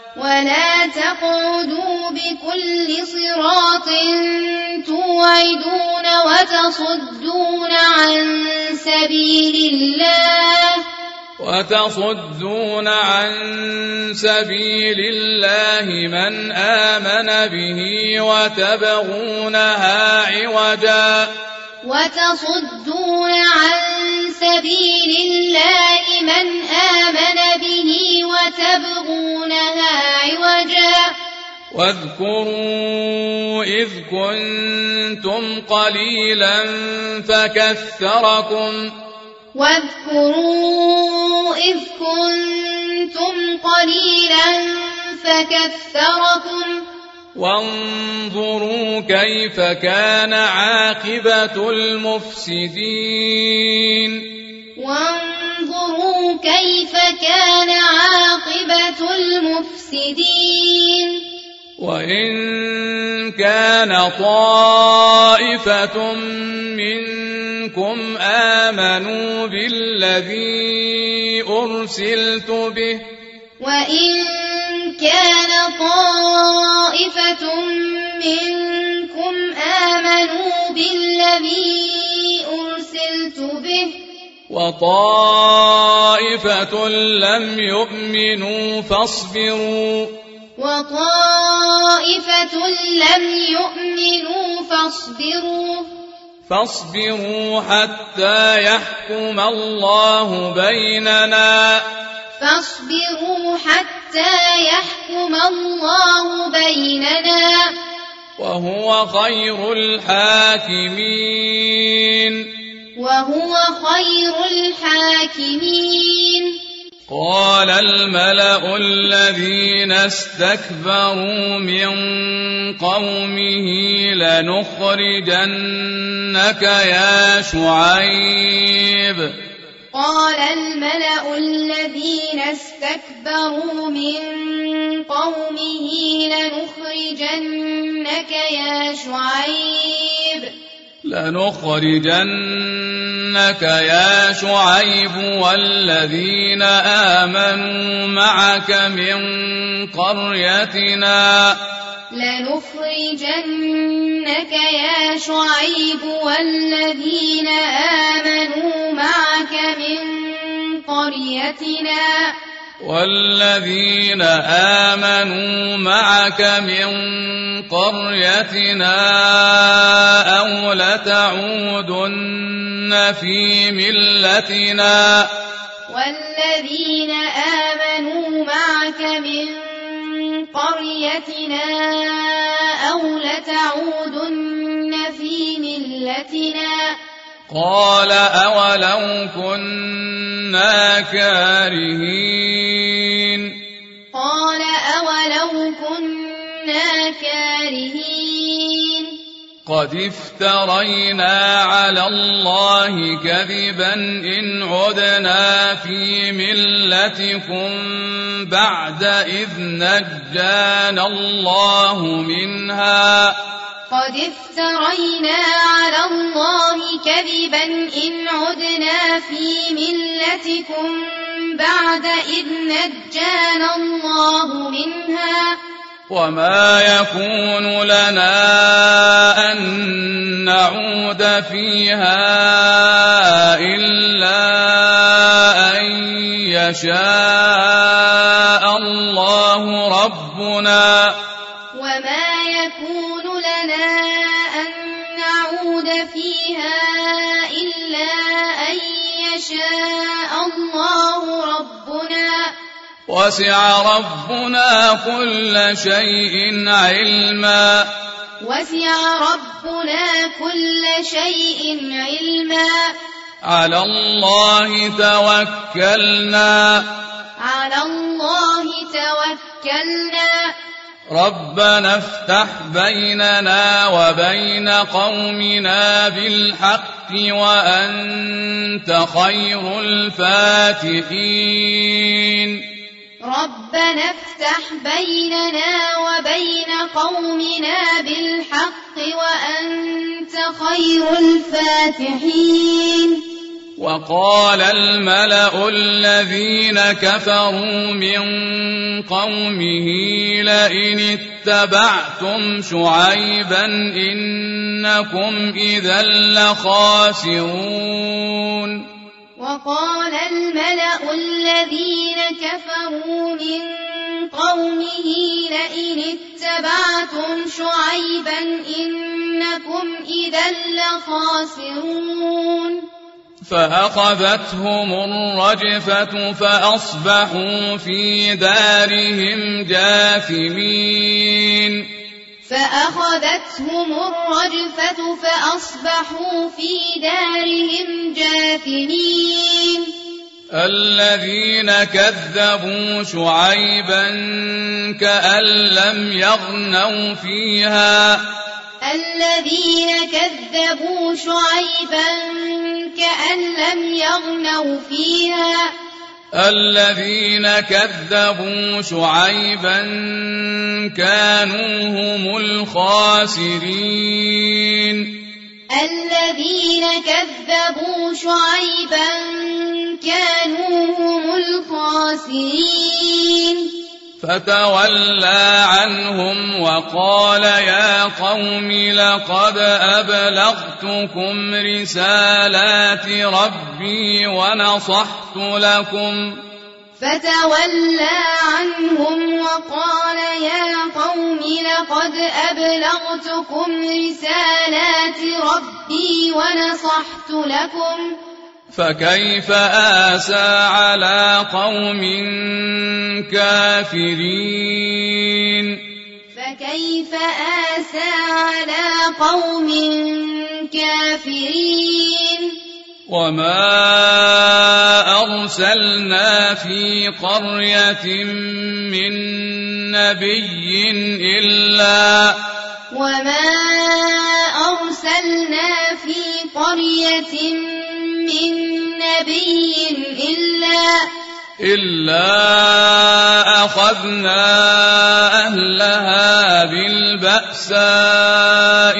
من آمن به وتبغونها عوجا واذكروا إذ كنتم قليلا فكثركم وانظروا كيف كان عاقبة المفسدين وإن كان طائفة منكم آمنوا بالذي أرسلت به وطائفة لم يؤمنوا فاصبروا حتى يحكم الله بيننا وهو خير الحاكمين قال الملأ الذين استكبروا من قومه لنخرجنك يا شعيب والذين آمنوا معك من قريتنا أو لتعودن في ملتنا قال أولو كنا كارهين قد افترينا على الله كذبا إن عدنا في ملتكم بعد إذ نجانا الله منها وما يكون لنا أن نعود فيها إلا أن يشاء الله ربنا وسع ربنا كل شيء علما وسع ربنا كل شيء علما على الله توكلنا ربنا افتح بيننا وبين قومنا بالحق وأنت خير الفاتحين ربنا افتح بيننا وبين قومنا بالحق وأنت خير الفاتحين وقال الملأ الذين كفروا من قومه لئن اتبعتم شعيبا إنكم إذا لخاسرون وقال الملأ الذين كفروا من قومه لئن اتبعتم شعيبا إنكم إذا لخاسرون فأخذتهم الرجفة فأصبحوا في دارهم جاثمين الذين كذبوا شعيبا كأن لم يغنوا فيها الذين كذبوا شعيبا كانوا هم الخاسرين فتولى عنهم وقال يا قوم لقد أبلغتكم رسالات ربي ونصحت لكم فكيف آسى على قوم كافرين وما أرسلنا في قرية من نبي إلا أخذنا أهلها بالبأساء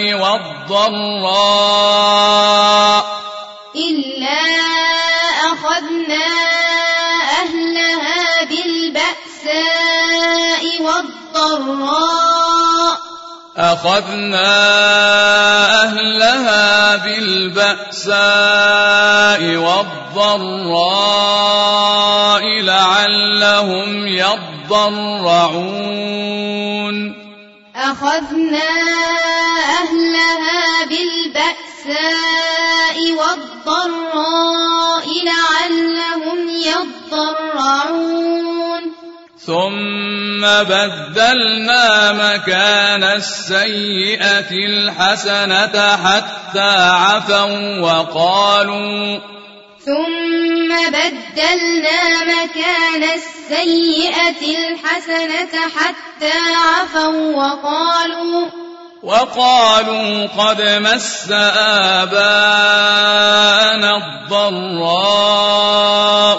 والضراء لعلهم يضرعون ثم بدلنا مكان السيئة الحسنة حتى عفوا وقالوا قد مس آباءنا الضراء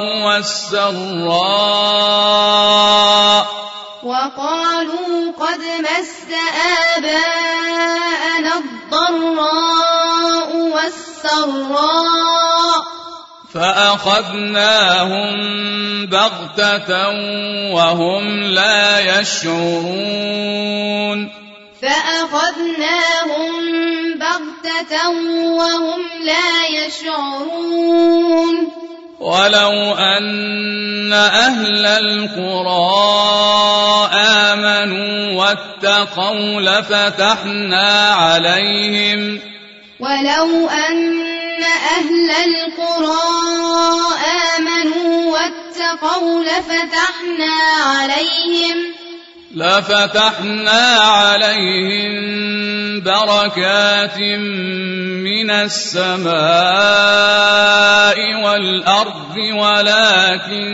والسراء فأخذناهم بغتة وهم لا يشعرون ولو أن أهل القرى آمنوا واتقوا لفتحنا عليهم لفتحنا عليهم بركات من السماء والأرض ولكن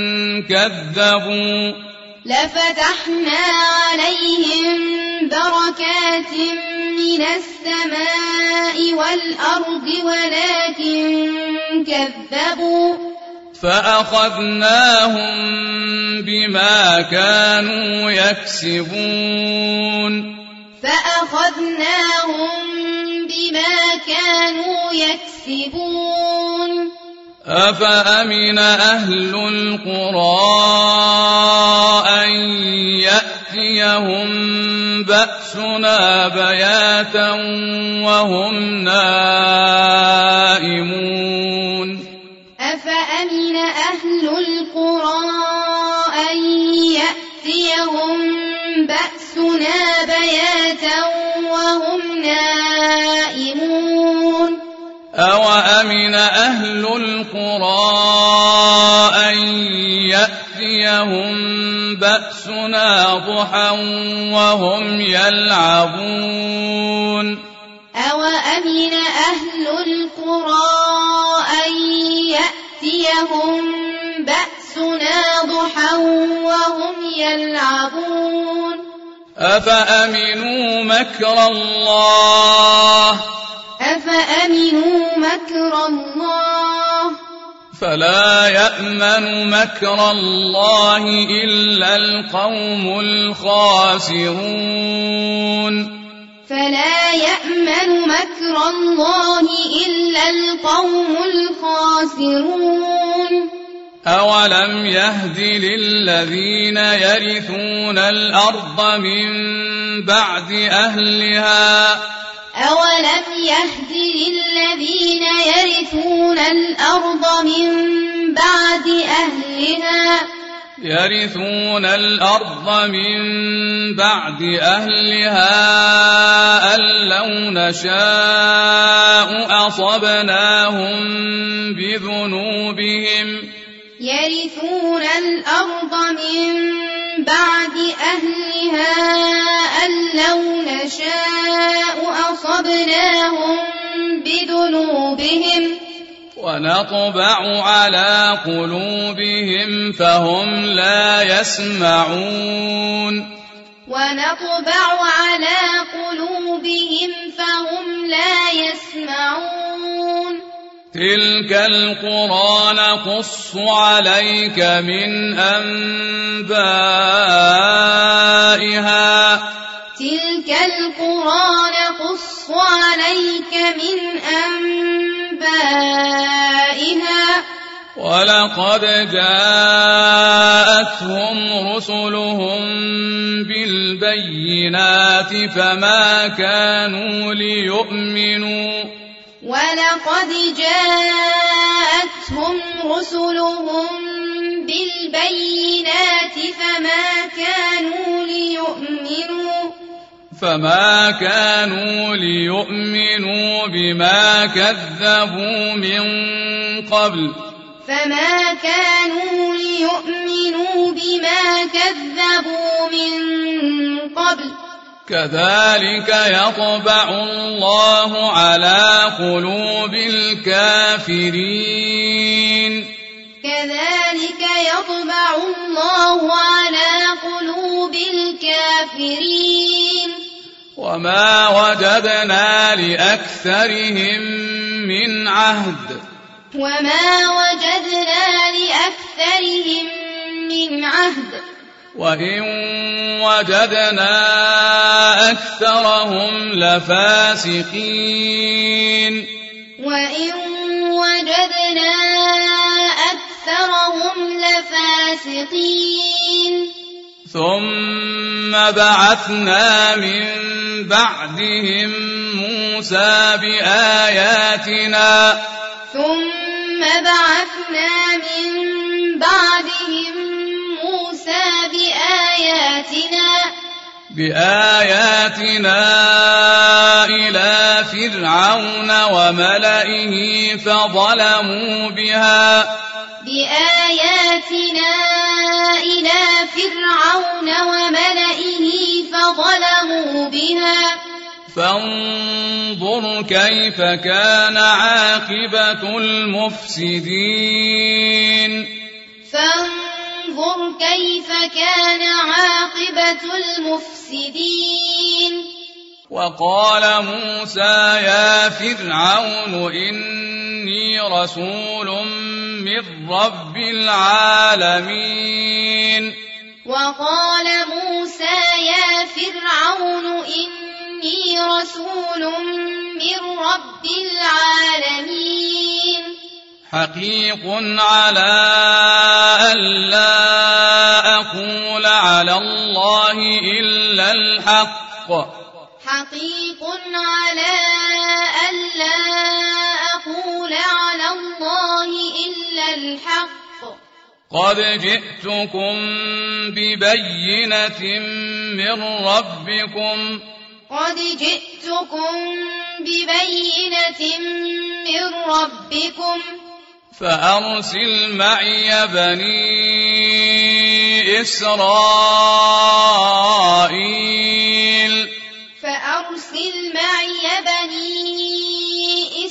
كذبوا لفتحنا عليهم بركات من السماء والأرض ولكن كذبوا فأخذناهم بما كانوا يكسبون فأخذناهم بما كانوا يكسبون أفأمن أهل القرى أن يأتيهم بأسنا بياتا وهم نائمون أفأمن أهل القرى أن يأتيهم بأسنا بياتا وهم نائمون أوأمن أهل القرى أن يأتيهم بأسنا ضحى وهم يلعبون أوأمن أهل القرى أن يأتيهم بأسنا ضحى وهم يلعبون أفأمنوا مكر الله أفأمنوا مكر الله فلا يأمن مكر الله إلا القوم الخاسرون فلا يأمن مكر الله إلا القوم الخاسرون أولم يهد للذين يرثون الأرض من بعد أهلها أولم يهد للذين يرثون الأرض من بعد أهلها أن لو نشاء أصبناهم بذنوبهم يرثون الأرض من بعد أهلها أن لو نشاء أصبناهم بذنوبهم ونطبع على قلوبهم فهم لا يسمعون ونطبع على قلوبهم فهم لا يسمعون تلك القرى نقص عليك من أنبائها تلك القرى نقص عليك من أنبائها ولقد جاءتهم رسلهم بالبينات فما كانوا ليؤمنوا ولقد جاءتهم رسلهم بالبينات فما كانوا ليؤمنوا بما كذبوا من قبل كذلك يطبع الله على قلوب الكافرين وما وجدنا لأكثرهم من عهد وإن وجدنا أكثرهم لفاسقين ثم بعثنا من بعدهم موسى بآياتنا إلى فرعون وملئه فظلموا بها ظلموا بها فانظر كيف كان عاقبة المفسدين فانظر كيف كان عاقبة المفسدين وقال موسى يا فرعون إني رسول من رب العالمين وقال موسى يا فرعون إني رسول من رب العالمين حقيق على ألا أقول على الله إلا الحق حقيق على ألا أقول على الله إلا الحق قد جئتكم ببينة من ربكم قد جئتكم ببينة من ربكم فأرسل معي بني إسرائيل فأرسل معي بني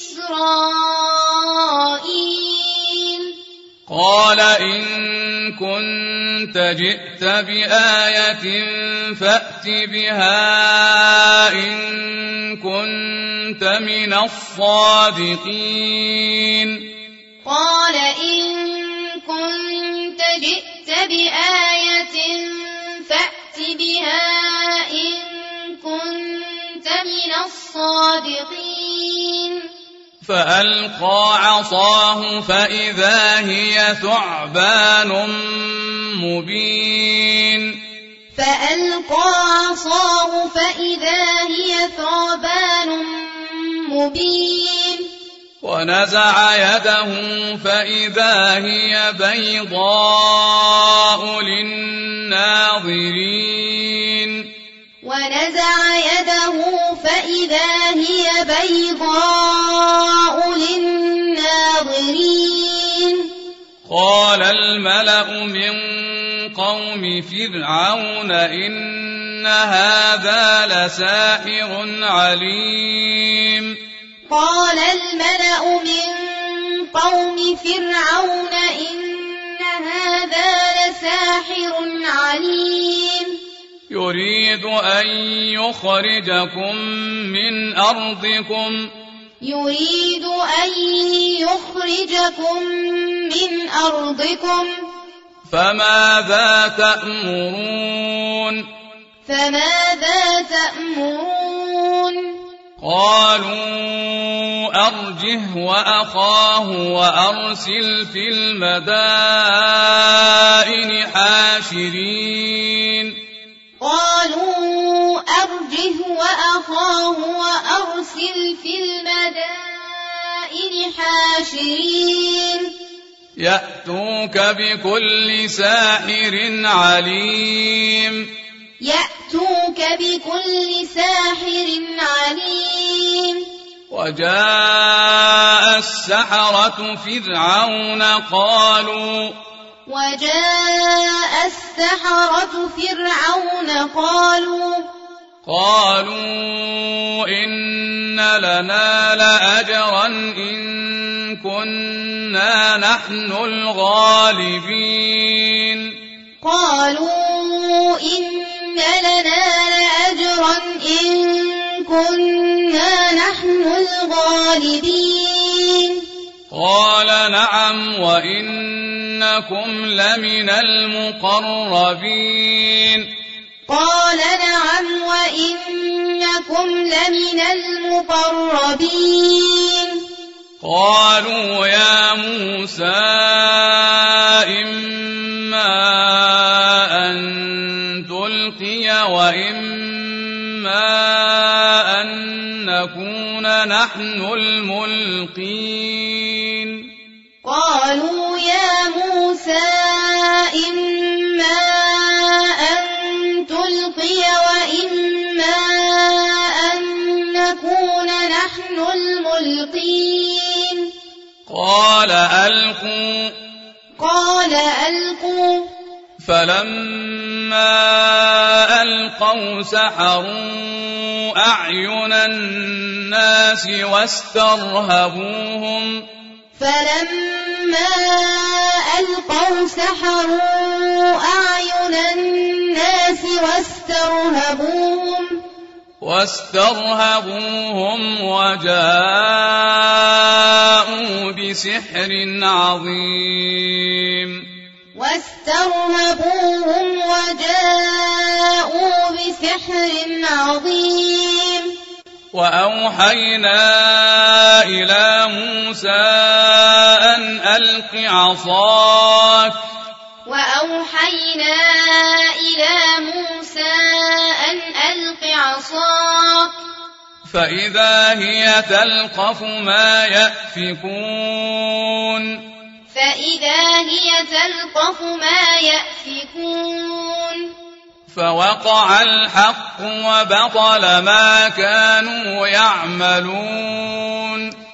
إسرائيل قال إن كنت جئت بآية فأت بها إن كنت من الصادقين قال إن كنت جئت بآية فأت بها إن كنت من الصادقين فألقى عصاه فإذا هي ثعبان مبين فألقى عصاه فإذا هي ثعبان مبين ونزع يده فإذا هي بيضاء للناظرين ونزع يده فإذا هي بيضاء للناظرين قال الملأ من قوم فرعون إن هذا لساحر عليم قال الملأ من قوم فرعون إن هذا لساحر عليم يريد أن يخرجكم من أرضكم يريد أن يخرجكم من أرضكم فماذا تأمرون فماذا تأمرون قالوا أرجه وأخاه وأرسل في المدائن حاشرين قالوا أرجه وأخاه وأرسل في المدائن حاشرين يأتوك بكل ساحر عليم يأتوك بكل ساحر عليم وجاء السحرة فرعون قالوا إن لنا لأجرا إن كنا نحن الغالبين قالوا إن لنا لأجرا إن كنا نحن الغالبين قال نعم وإنكم لمن المقربين قال نعم وإنكم لمن المقربين قالوا يا موسى إما أن تلقي وإما أن نكون نحن الملقين قالوا يا موسى إما أن تلقي وإما أن نكون نحن الملقين قال ألقوا فلما ألقوا سحروا أعين الناس واسترهبوهم فلما ألقوا سحروا أعين الناس واسترهبوهم وجاءوا بسحر عظيم وأوحينا إلى موسى أن ألق عصاك فإذا هي تلقف ما يأفكون فوقع الحق وبطل ما كانوا يعملون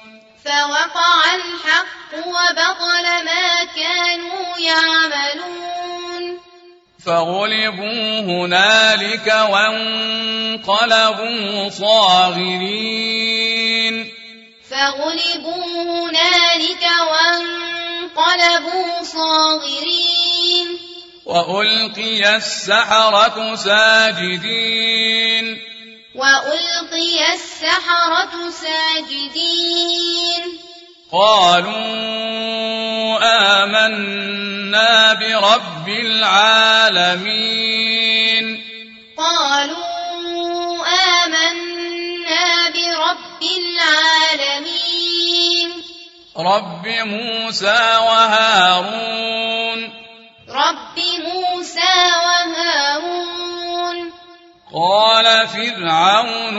فغلبوا هنالك وانقلبوا صاغرين وألقي السحرة ساجدين قالوا آمنا برب العالمين رب موسى وهارون قال فرعون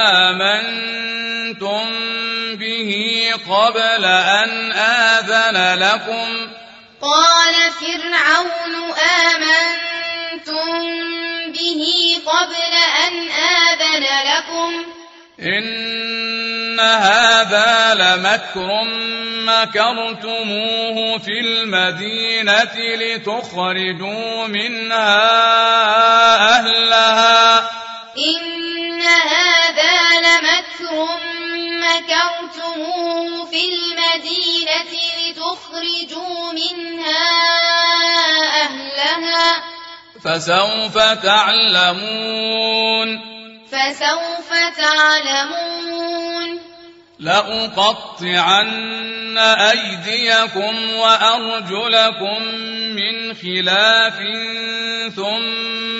آمنتم به قبل أن آذن لكم إن هذا لمكر مكرتموه في المدينة لتخرجوا منها أهلها فسوف تعلمون لأقطعن أيديكم وأرجلكم من خلاف ثم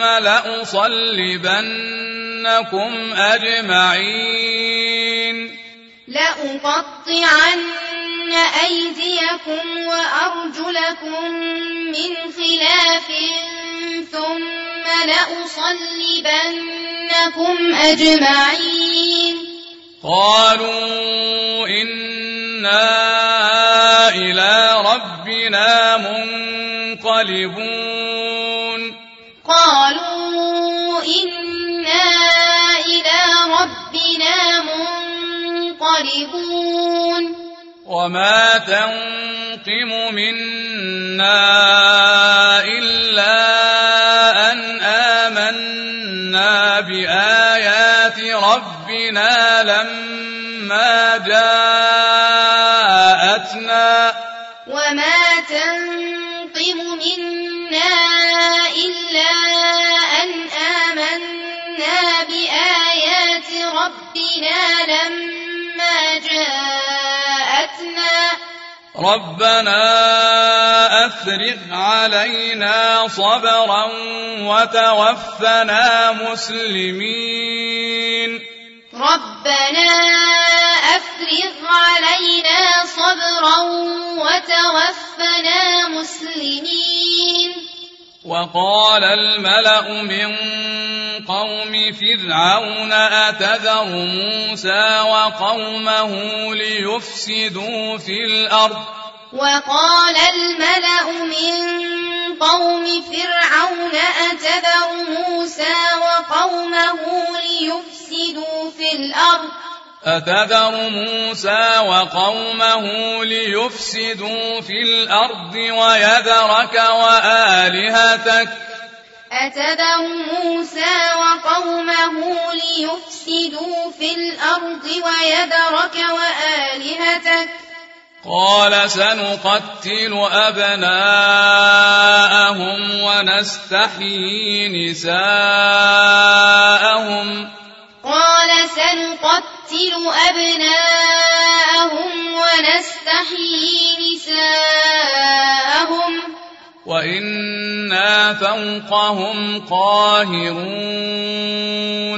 لأصلبنكم أجمعين قالوا إنا إلى ربنا منقلبون وما تنقم منا إلا أن آمنا بآيات ربنا لما جاءتنا ربنا أفرغ علينا صبرا وتوفنا مسلمين وقال الملأ من قوم فرعون أتذر موسى وقومه ليفسدوا في الأرض أتذر موسى وقومه ليفسدوا في الأرض ويذرك وآلهتك أتذر موسى وقومه ليفسدوا في الأرض ويذرك وآلهتك قال سنقتل أبناءهم ونستحيي نساءهم قال سنقتل أبناءهم ونستحيي نساءهم وإنا فوقهم قاهرون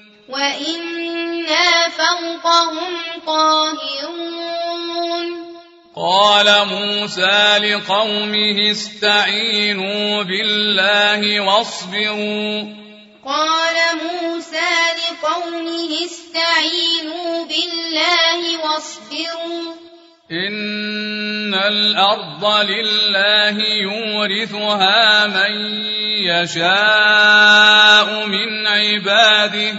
قال موسى لقومه استعينوا بالله واصبروا إن الأرض لله يورثها من يشاء من عباده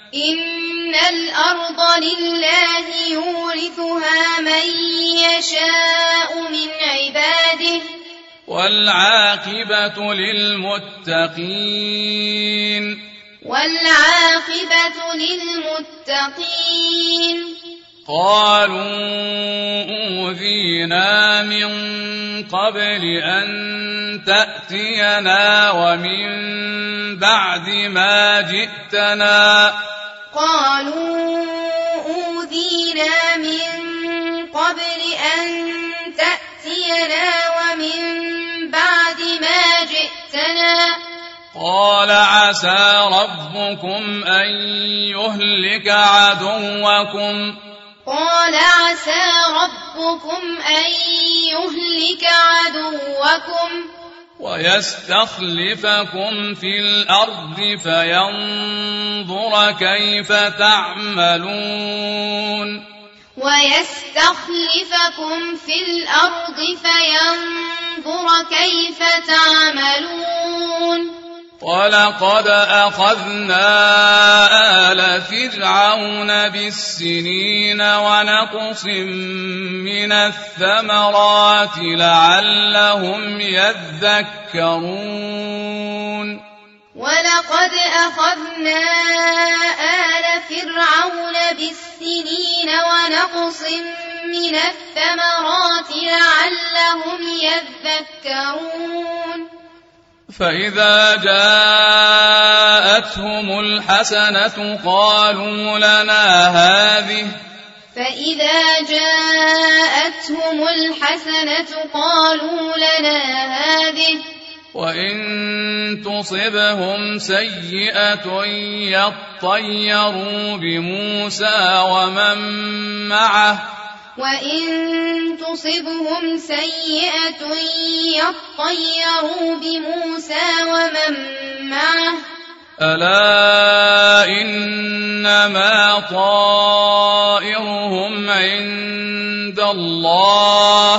والعاقبة للمتقين قالوا أوذينا من قبل أن تأتينا ومن بعد ما جئتنا قال عسى ربكم أن يهلك عدوكم ويستخلفكم في الأرض فينظر كيف تعملون ولقد أخذنا آل فرعون بالسنين ونقص من الثمرات لعلهم يذكرون فإذا جاءتهم الحسنة قالوا لنا هذه وإن تصبهم سيئة يطيروا بموسى ومن معه ألا إنما طائرهم عند الله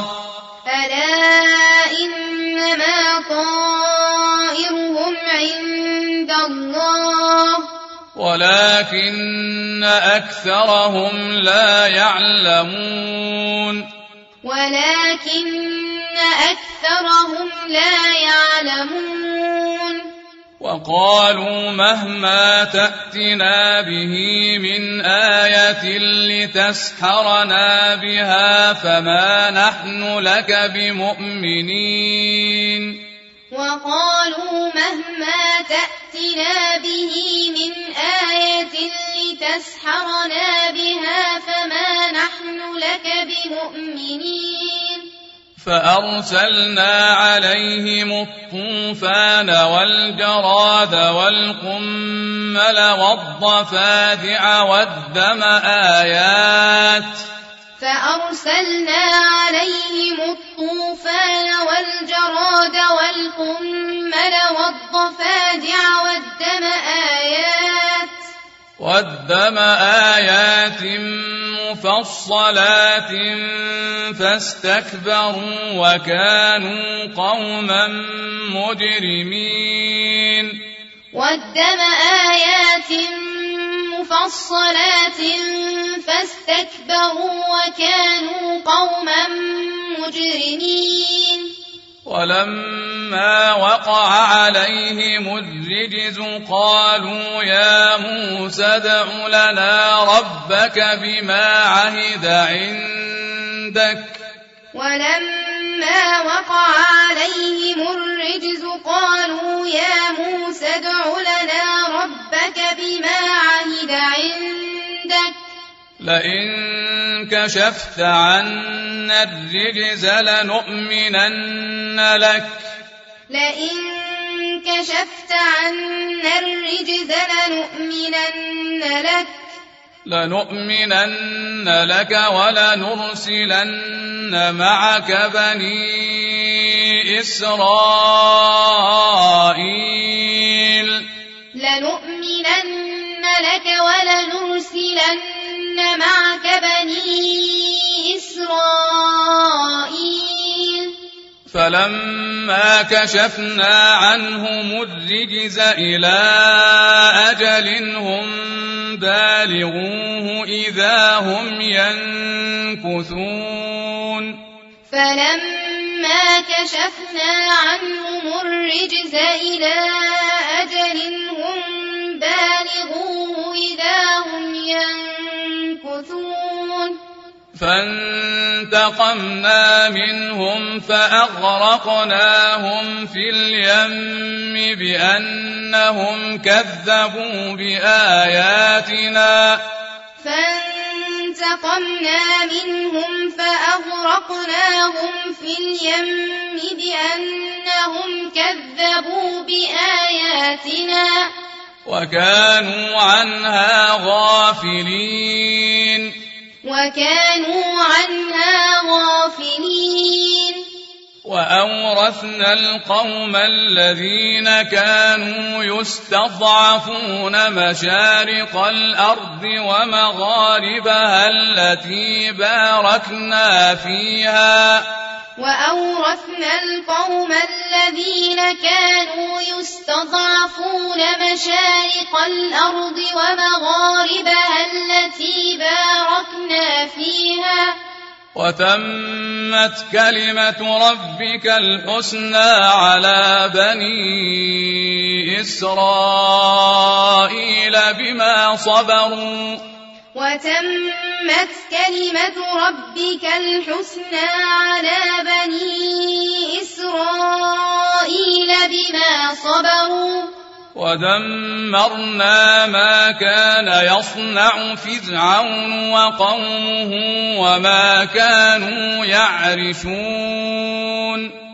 ولكن أكثرهم لا يعلمون وقالوا مهما تأتنا به من آية لتسحرنا بها فما نحن لك بمؤمنين فأرسلنا عليهم الطوفان والجراد والقمل والضفادع والدم آيات مفصلات فاستكبروا وكانوا قوما مجرمين فاستكبروا وكانوا قوما مجرمين ولما وقع عليهم الرجز قالوا يا موسى ادع لنا ربك بما عهد عندك ولما وقع عليهم الرجز قالوا يا موسى ادع لنا ربك بما عهد عندك لئن كشفت عنا الرجز لنؤمنن لك ولنرسلن معك بني إسرائيل فلما كشفنا عنهم الرجز إلى أجل هم بالغوه إذا هم ينكثون فانتقمنا منهم فأغرقناهم في اليم بأنهم كذبوا بآياتنا وكانوا عنها غافلين وأورثنا القوم الذين كانوا يستضعفون مشارق الأرض ومغاربها التي باركنا فيها وتمت كلمة ربك الحسنى على بني إسرائيل بما صبروا ودمرنا ما كان يصنع فرعون وقومه وما كانوا يعرشون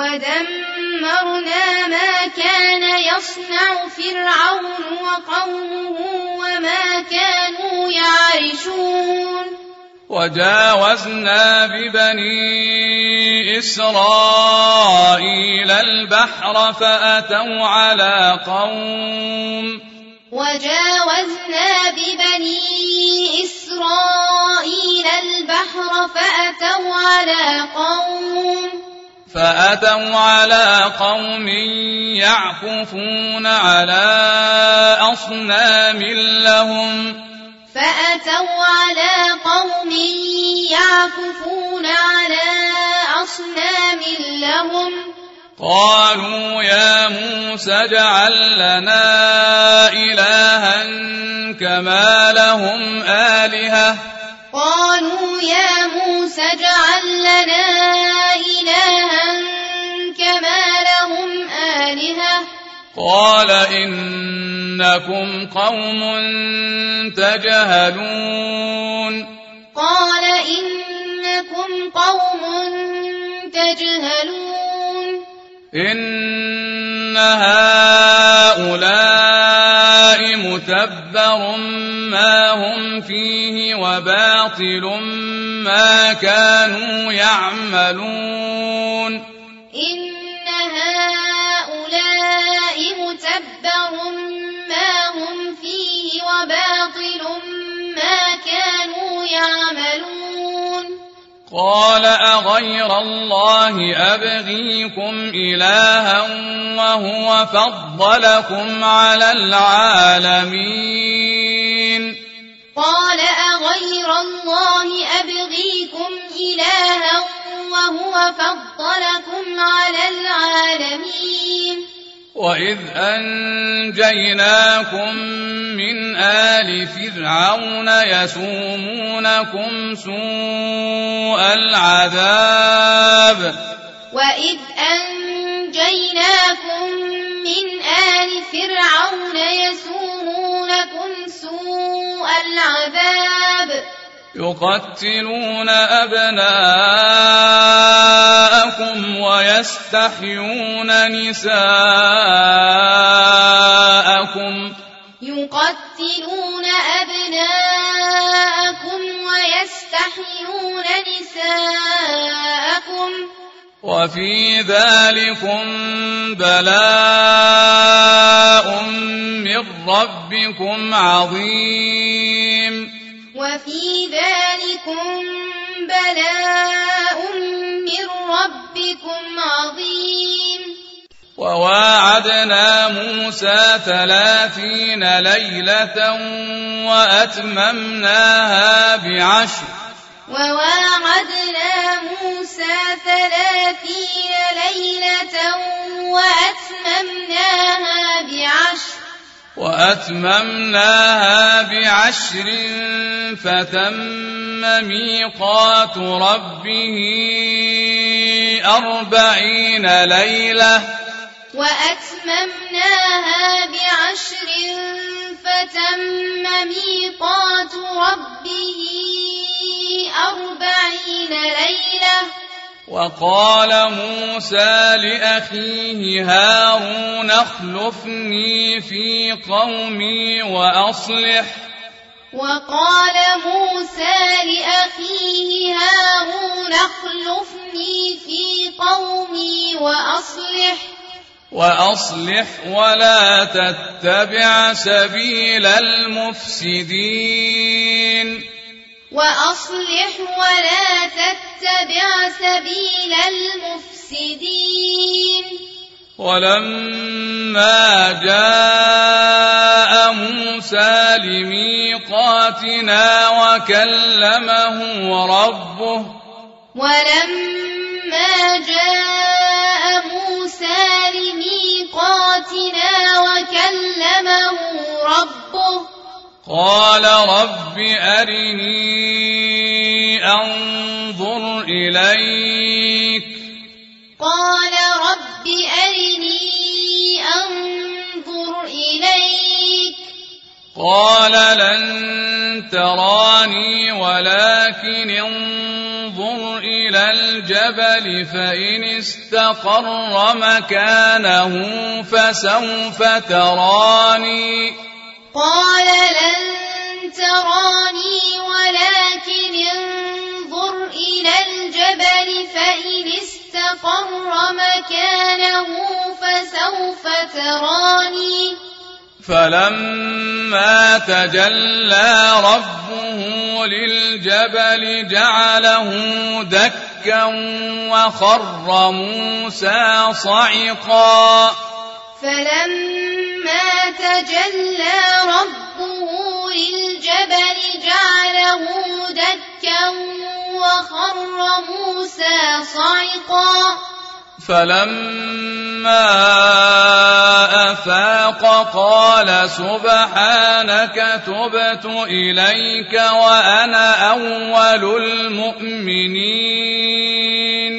وجاوزنا ببني إسرائيل البحر فأتوا على قوم يعكفون على أصنام لهم قالوا يا موسى اجعل لنا إلها كما لهم آلهة قال إنكم قوم تجهلون إن هؤلاء متبر ما هم فيه وباطل ما كانوا يعملون قال أغير الله أبغيكم إلها وهو فضلكم على العالمين فضلكم على العالمين وإذ أنجيناكم من آل فرعون يسومونكم سوء العذاب وإذ أنجيناكم من آل فرعون يسومونكم سوء العذاب يقتلون أبناءكم ويستحيون نساءكم يقتلون أبناءكم ويستحيون نساءكم وفي ذلكم بلاء من ربكم عظيم وفي ذلكم بلاء من ربكم عظيم وواعدنا موسى 30 ليلة وأتممناها بعشر وواعدنا موسى 30 ليلة وأتممناها بعشر فتم ميقات ربه 40 ليلة وأتممناها بعشر فتم ميقات ربه 40 ليلة وقال موسى لأخيه هارون اخلفني في قومي وأصلح ولا تتبع سبيل المفسدين ولما جاء موسى لميقاتنا وكلمه ربه قال رب أرني أنظر إليك قال لن تراني ولكن انظر إلى الجبل فإن استقر مكانه فسوف تراني فلما تجلى ربه للجبل جعله دكا وخر موسى صعقا فلما أفاق قال سبحانك تبت إليك وأنا أول المؤمنين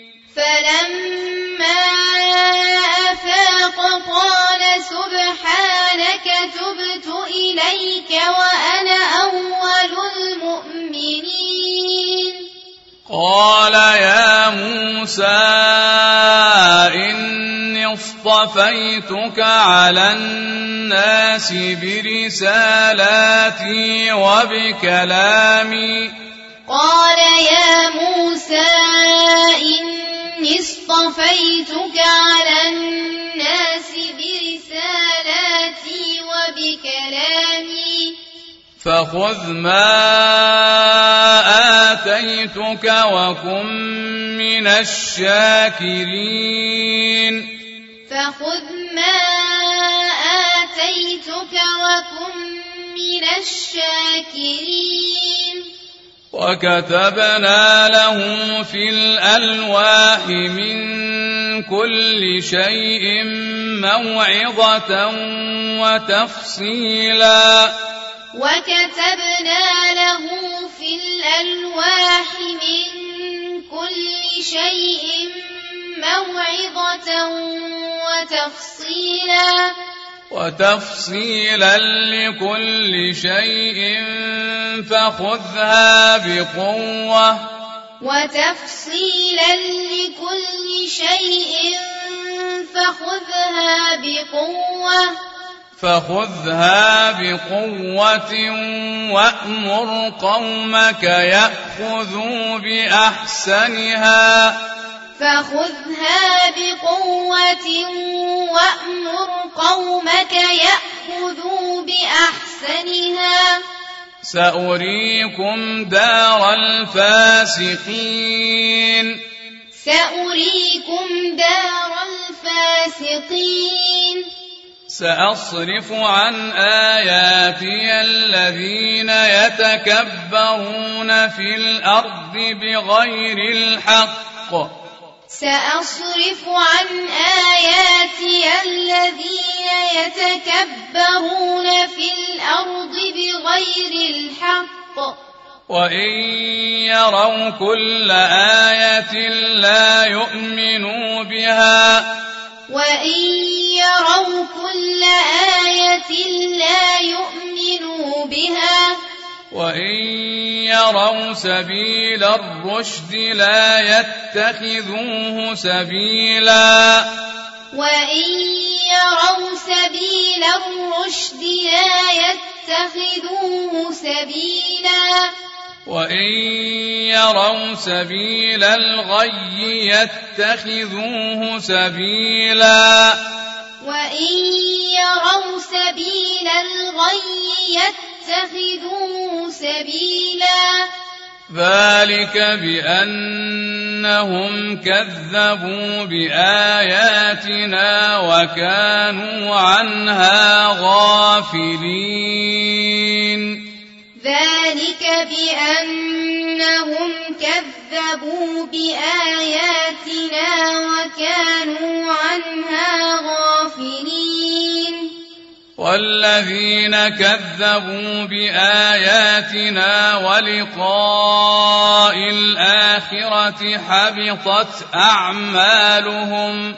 قال يا موسى إني اصطفيتك على الناس برسالاتي وبكلامي فخذ ما آتيتك وكن من الشاكرين وكتبنا له في الألواح من كل شيء موعظة وتفصيلا وكتبنا له في الألواح من كل شيء موعظة وتفصيلا لكل شيء فخذها بقوة وأمر قومك يأخذوا بأحسنها سأريكم دار الفاسقين سأصرف عن آياتي الذين يتكبرون في الأرض بغير الحق وإن يروا كل آية لا يؤمنوا بها وإن يروا سبيل الرشد لا يتخذوه سبيلا وإن يروا سبيل الغي يتخذوه سبيلا ذلك بأنهم كذبوا بآياتنا وكانوا عنها غافلين والذين كذبوا بآياتنا ولقاء الآخرة حبطت أعمالهم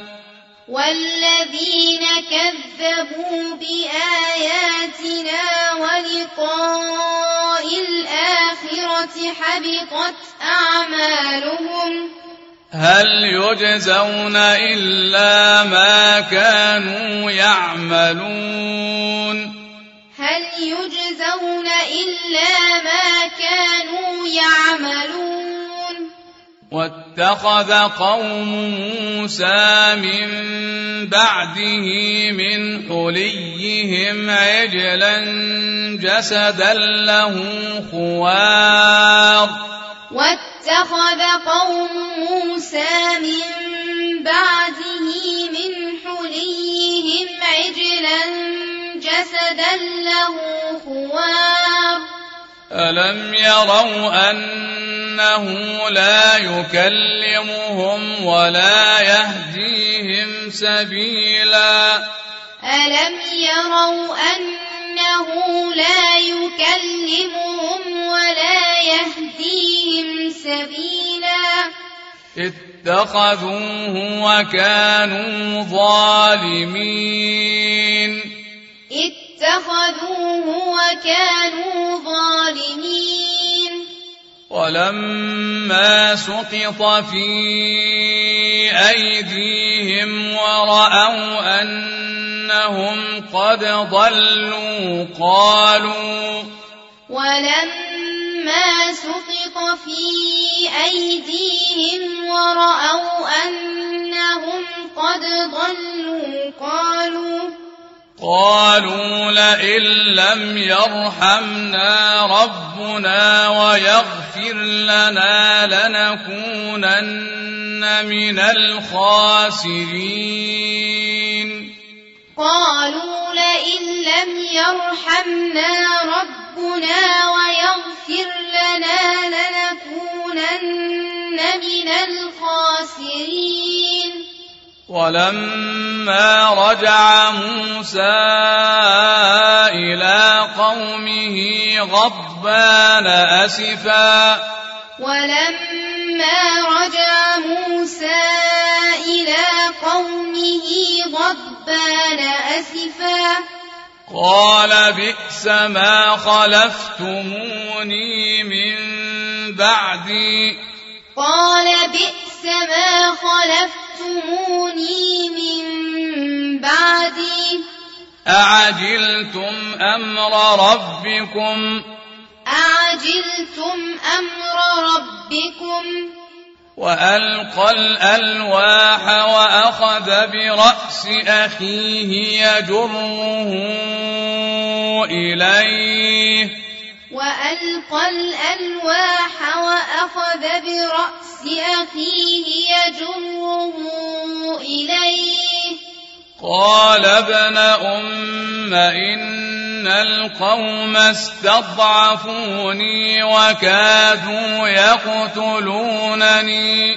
هل يجزون إلا ما كانوا يعملون واتخذ قوم موسى من بعده من حليهم عجلا جسدا له خوار ألم يروا أنه لا يكلمهم ولا يهديهم سبيلا اتخذوه وكانوا ظالمين ولما سقط في أيديهم ورأوا أنهم قد ضلوا قالوا لئن لم يرحمنا ربنا ويغفر لنا لنكونن من الخاسرين ربنا ويغفر لنا لتكونن من الخاسرين ولما رجع موسى إلى قومه غضبان أسفا قال بئس ما خلفتموني من بعدي أعجلتم أمر ربكم وألقى الألواح وأخذ برأس أخيه يجره إليه قال ابن أم إن القوم استضعفوني وكادوا يقتلونني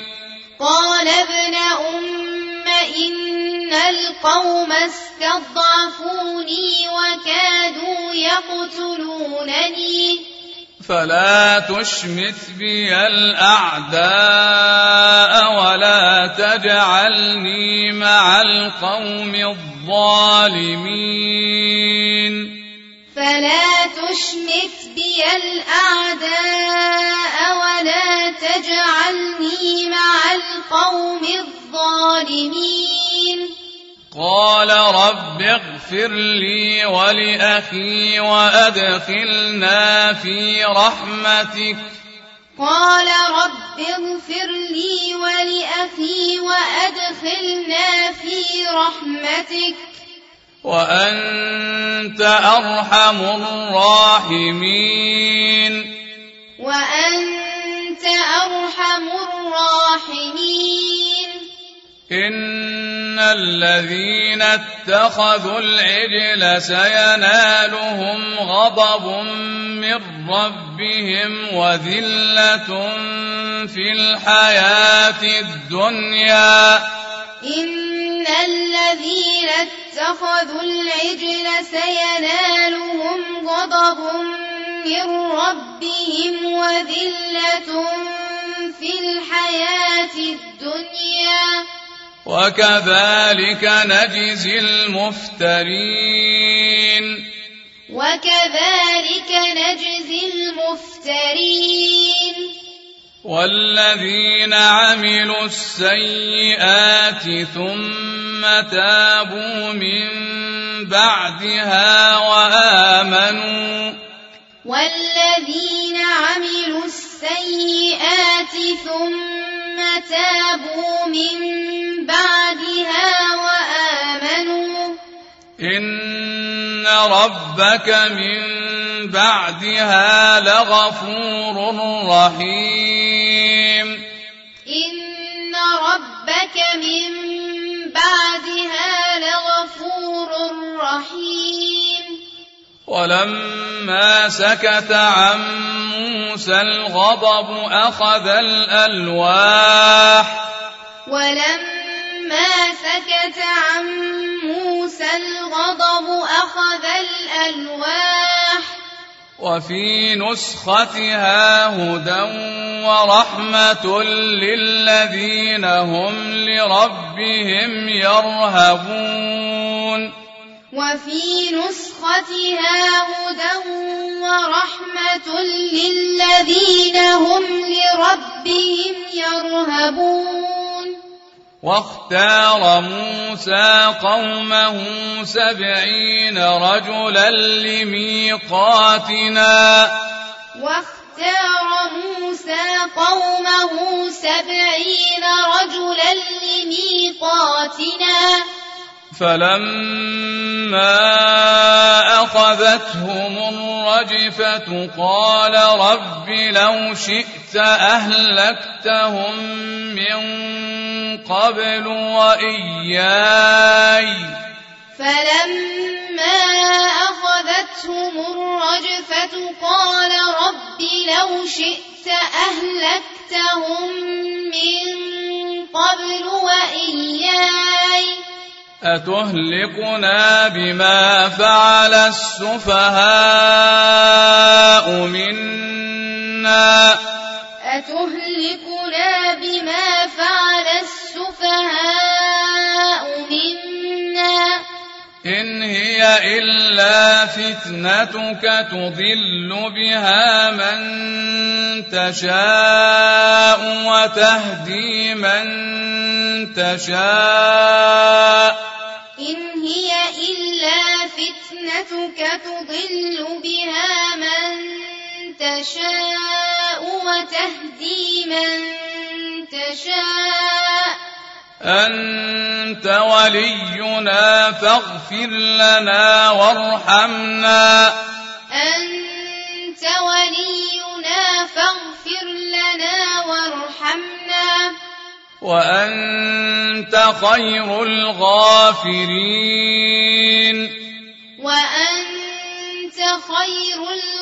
فلا تشمت بي الأعداء ولا تجعلني مع القوم الظالمين قال رب اغفر لي ولأخي وأدخلنا في رحمتك وأنت أرحم الراحمين إن الذين اتخذوا العجل سينالهم غضب من ربهم وذلة في الحياة الدنيا وكذلك نجزي المفترين والذين عملوا السيئات ثم تابوا من بعدها وآمنوا إن ربك من بعدها لغفور رحيم ولما سكت عن موسى الغضب أخذ الألواح وفي نسختها هدى ورحمة للذين هم لربهم يرهبون واختار موسى قومه 70 رجلا لميقاتنا فلما أخذتهم الرجفة قال رب لو شئت أهلكتهم من قبل وإياي فلما أخذتهم الرجفة قال رب لو شئت أهلكتهم من قبل وإياي أتهلكنا بما فعل السفهاء منا أتهلكنا بما فعل السفهاء منا إن هي إلا فتنتك تضل بها من تشاء وتهدي من تشاء إن هي إلا فتنتك تضل بها من تشاء وتهدي من تشاء أنت ولينا فاغفر لنا وارحمنا أنت ولينا فاغفر لنا وارحمنا وأنت خير الغافرين وأنت خير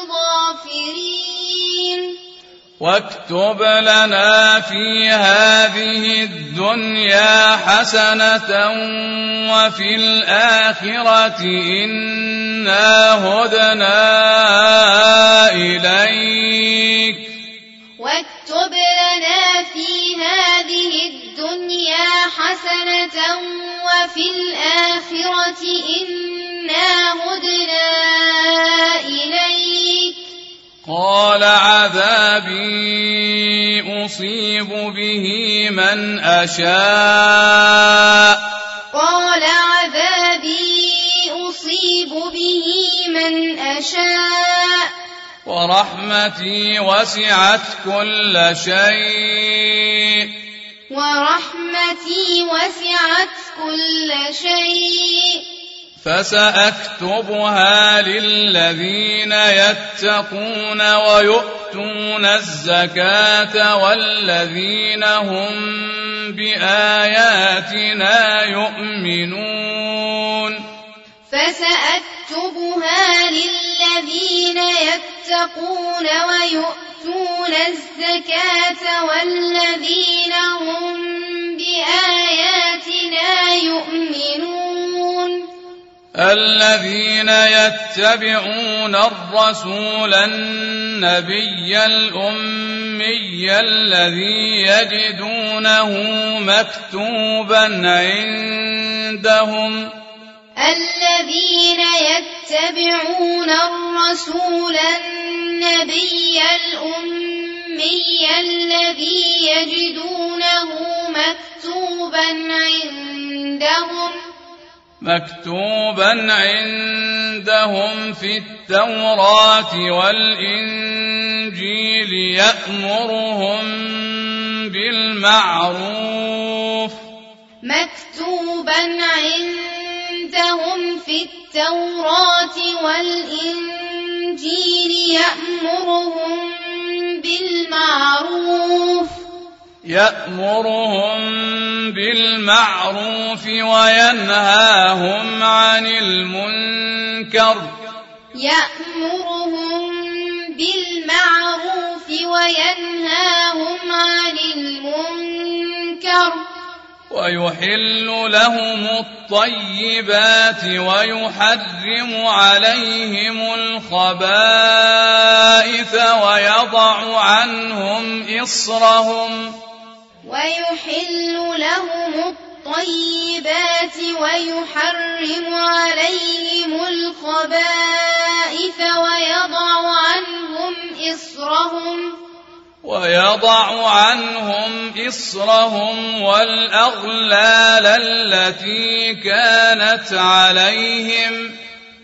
الغافرين واكتب لنا في هذه الدنيا حسنة وفي الآخرة إنا هدنا إليك واكتب لنا في هذه الدنيا حسنة وفي الآخرة إنا هدنا إليك قال عذابي أصيب به من أشاء قال عذابي أصيب به من أشاء ورحمتي وسعت كل شيء ورحمتي وسعت كل شيء فسأكتبها للذين يتقون ويؤتون الزكاة والذين هم بآياتنا يؤمنون فسأكتبها للذين يتقون ويؤتون الزكاة والذين هم بآياتنا يؤمنون الذين يتبعون الرسول النبي الأمي الذي يجدونه مكتوبا عندهم الذين يتبعون الرسول النبي الأمي الذي يجدونه مكتوبا عندهم في التوراة والإنجيل يأمرهم بالمعروف مكتوبا عندهم في التوراة والإنجيل يأمرهم بالمعروف وينهاهم عن المنكر ويحل لهم الطيبات ويحرم عليهم الخبائث ويضع عنهم إصرهم والأغلال التي كانت عليهم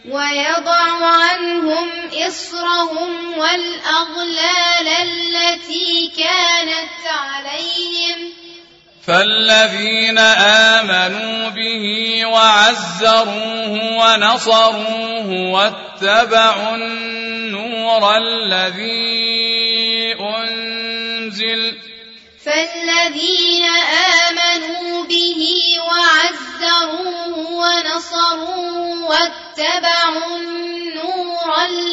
فالذين آمنوا به وعزروه ونصروه واتبعوا النور الذي أنزل عزروه ونصروه واتبعوا النور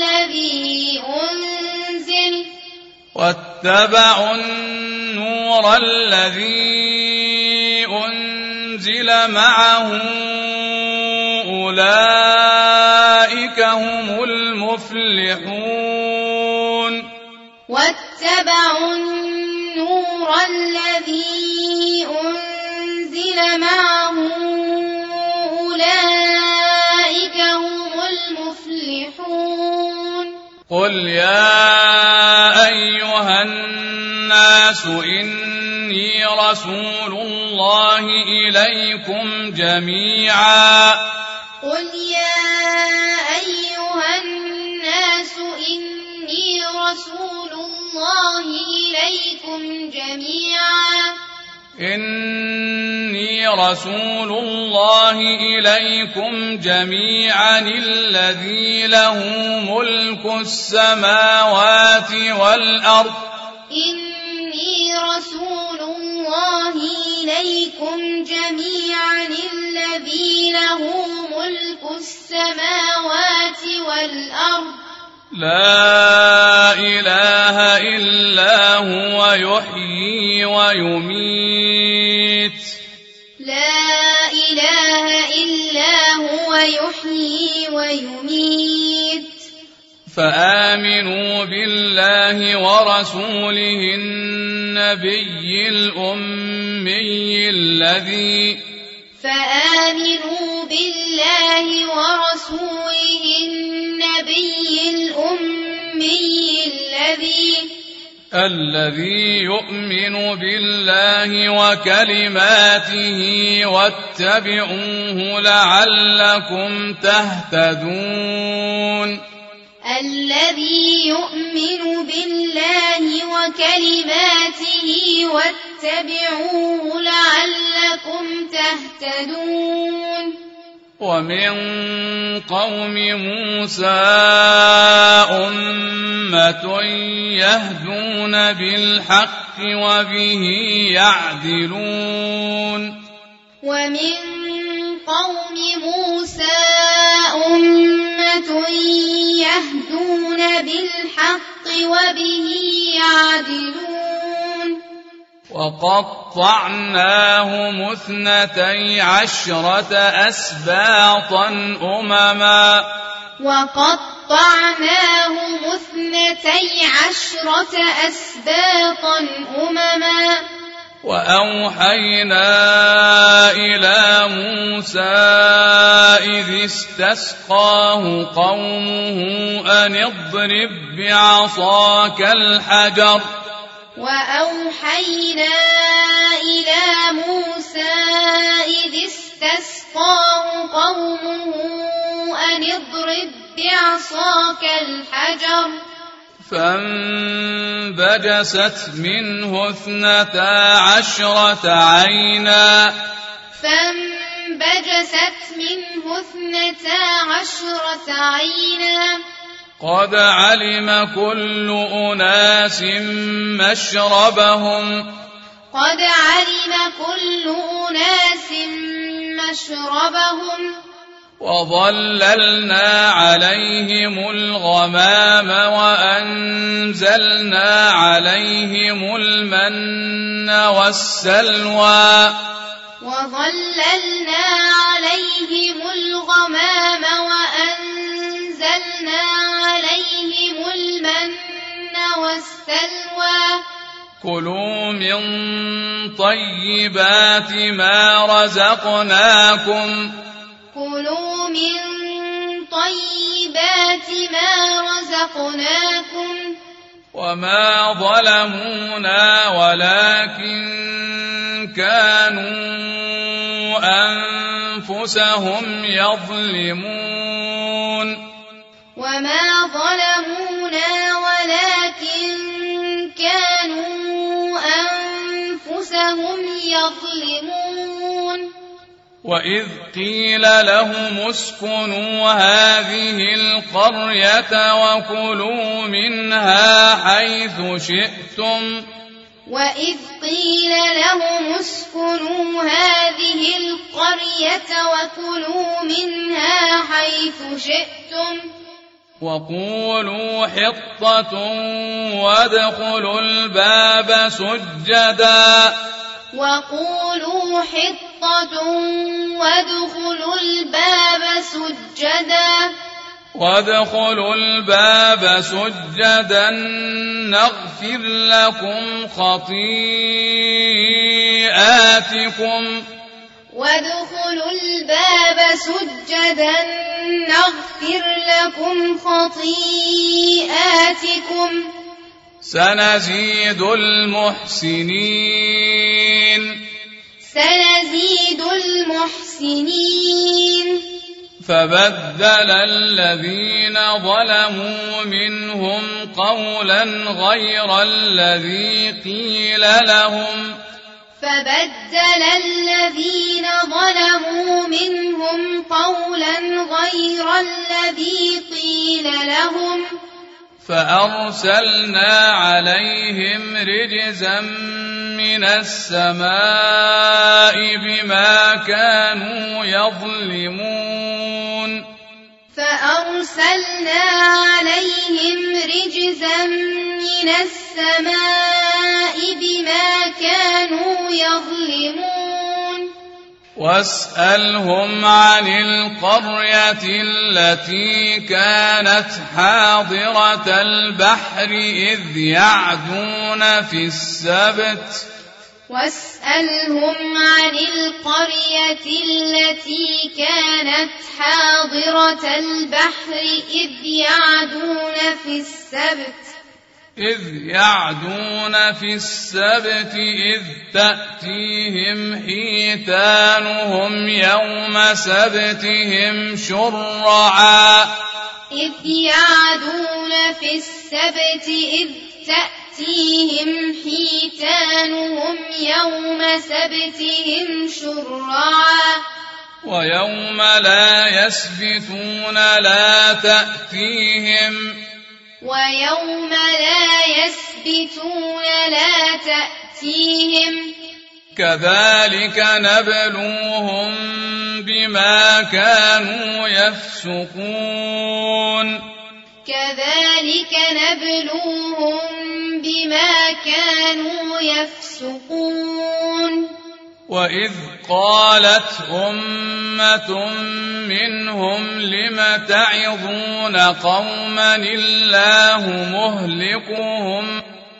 الذي أنزل معه أولئك هم المفلحون. واتبعوا النور الذي أنزل معه أولئك هم المفلحون. قل يا أيها الناس إني رسول الله إليكم جميعا. قل يا أيها الناس إني رسول الله إليكم جميعا. إني رسول الله إليكم جميعا الذي له ملك السماوات والأرض. إني رسول الله إليكم جميعا الذي له ملك السماوات والأرض. لا إله إلا هو يحيي ويميت. لا إله إلا هو يحيي ويميت. فآمنوا بالله ورسوله النبي الأمي الذي فآمنوا بالله ورسوله النبي الأمي الذي يؤمن بالله وكلماته واتبعوه لعلكم تهتدون. الذي يؤمن بالله وكلماته واتبعوه لعلكم تهتدون. ومن قوم موسى أمة يهدون بالحق وبه يعدلون. ومن قوم موسى أمة يهدون بالحق وبه يعدلون. وقطعناهم 12 أسباطا أمما. وقطعناهم 12 أسباطا أمما. وأوحينا إلى موسى إذ استسقاه قومه أن اضرب بعصاك الحجر. وأوحينا إلى موسى إذ استسقاه قومه أن اضرب بعصاك الحجر. فانبجست منه 12 عينا. فانبجست منه 12 عينا. قد علم كل أناس مشربهم. قد علم كل أناس مشربهم. وظللنا عليهم الغمام وأنزلنا عليهم المن والسلوى. وظللنا عليهم الغمام وأنزلنا عليهم المن والسلوى. كلوا من طيبات ما رزقناكم. كلوا من طيبات ما رزقناكم. وما ظلمونا ولكن كانوا أنفسهم يظلمون. وما ظلمونا ولكن كانوا أنفسهم يظلمون. وإذ قيل لهم اسكنوا هذه القرية وكلوا منها حيث شئتم. وإذ قيل لهم اسكنوا هذه القرية وكلوا منها حيث شئتم وقولوا حطة وادخلوا الباب سجدا وقولوا حطة وادخلوا الباب سجدا نغفر لكم خطيئاتكم وادخلوا الباب سجدا نغفر لكم خطيئاتكم سنزيد المحسنين فبدل الذين ظلموا منهم قولا غير الذي قيل لهم فأرسلنا عليهم رجزا من السماء بما كانوا يظلمون واسألهم عن القرية التي كانت حاضرة البحر إذ يعدون في السبت إذ تأتيهم حيتانهم يوم سبتهم شرعا ويوم لا يسبتون لا تأتيهم كذلك نبلوهم بما كانوا يفسقون وإذ قالت أمة منهم لم تعظون قوما الله مهلكهم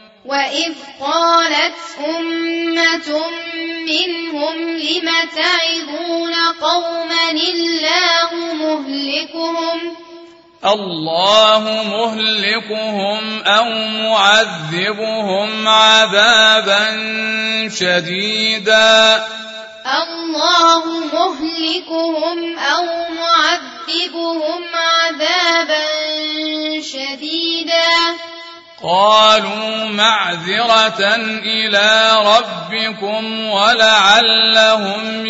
الله مهلكهم أو معذبهم عذابا شديدا قالوا معذرة إلى ربكم ولعلهم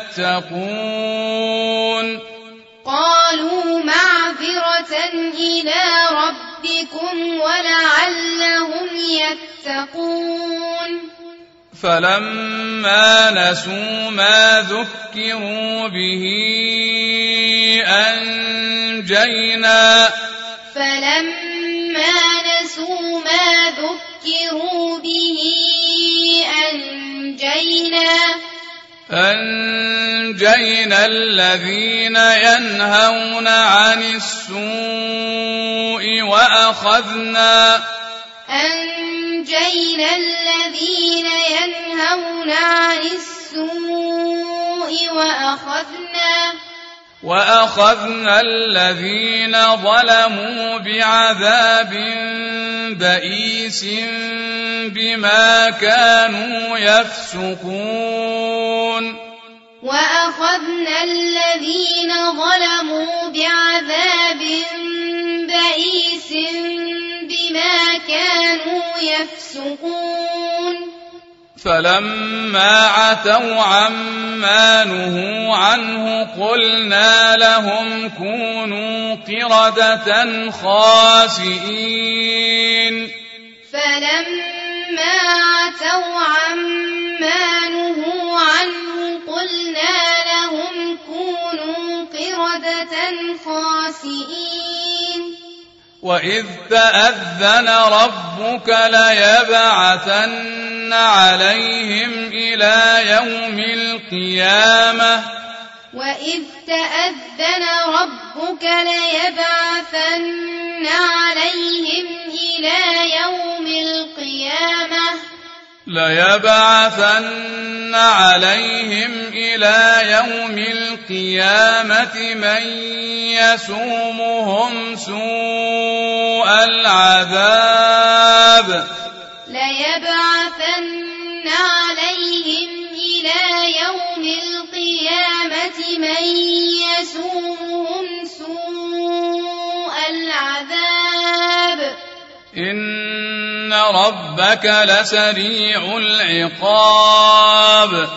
يتقون فلما نسوا ما ذكروا به أنجينا الذين ينهون عن السوء وأخذنا الذين ظلموا بعذاب بئيس بما كانوا يفسقون فلما عتوا عما نهوا عنه قلنا لهم كونوا قردة خاسئين فلما عتوا وإذ تأذن ربك ليبعثن عليهم إلى يوم القيامة وإذ تأذن ربك ليبعثن عليهم إلى يوم القيامة من يسومهم سوء العذاب إن ربك لسريع العقاب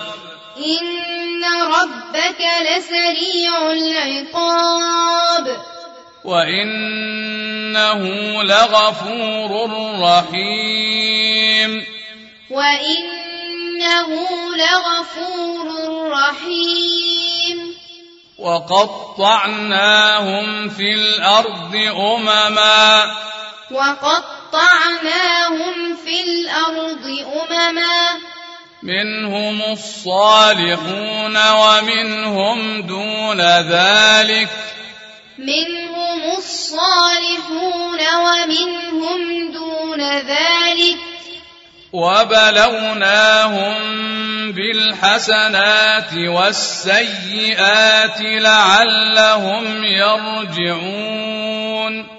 وإنه لغفور رحيم وقطعناهم في الأرض أمما منهم الصالحون ومنهم دون ذلك وبلوناهم بالحسنات والسيئات لعلهم يرجعون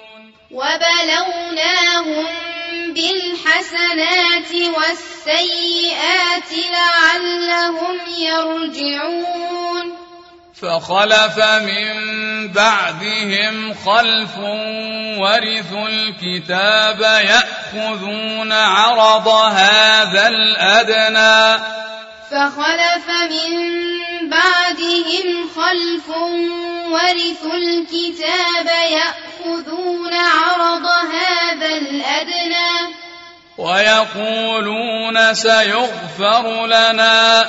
فخلف من بعدهم خلف ورثوا الكتاب يأخذون عرض هذا الأدنى ويقولون سيغفر لنا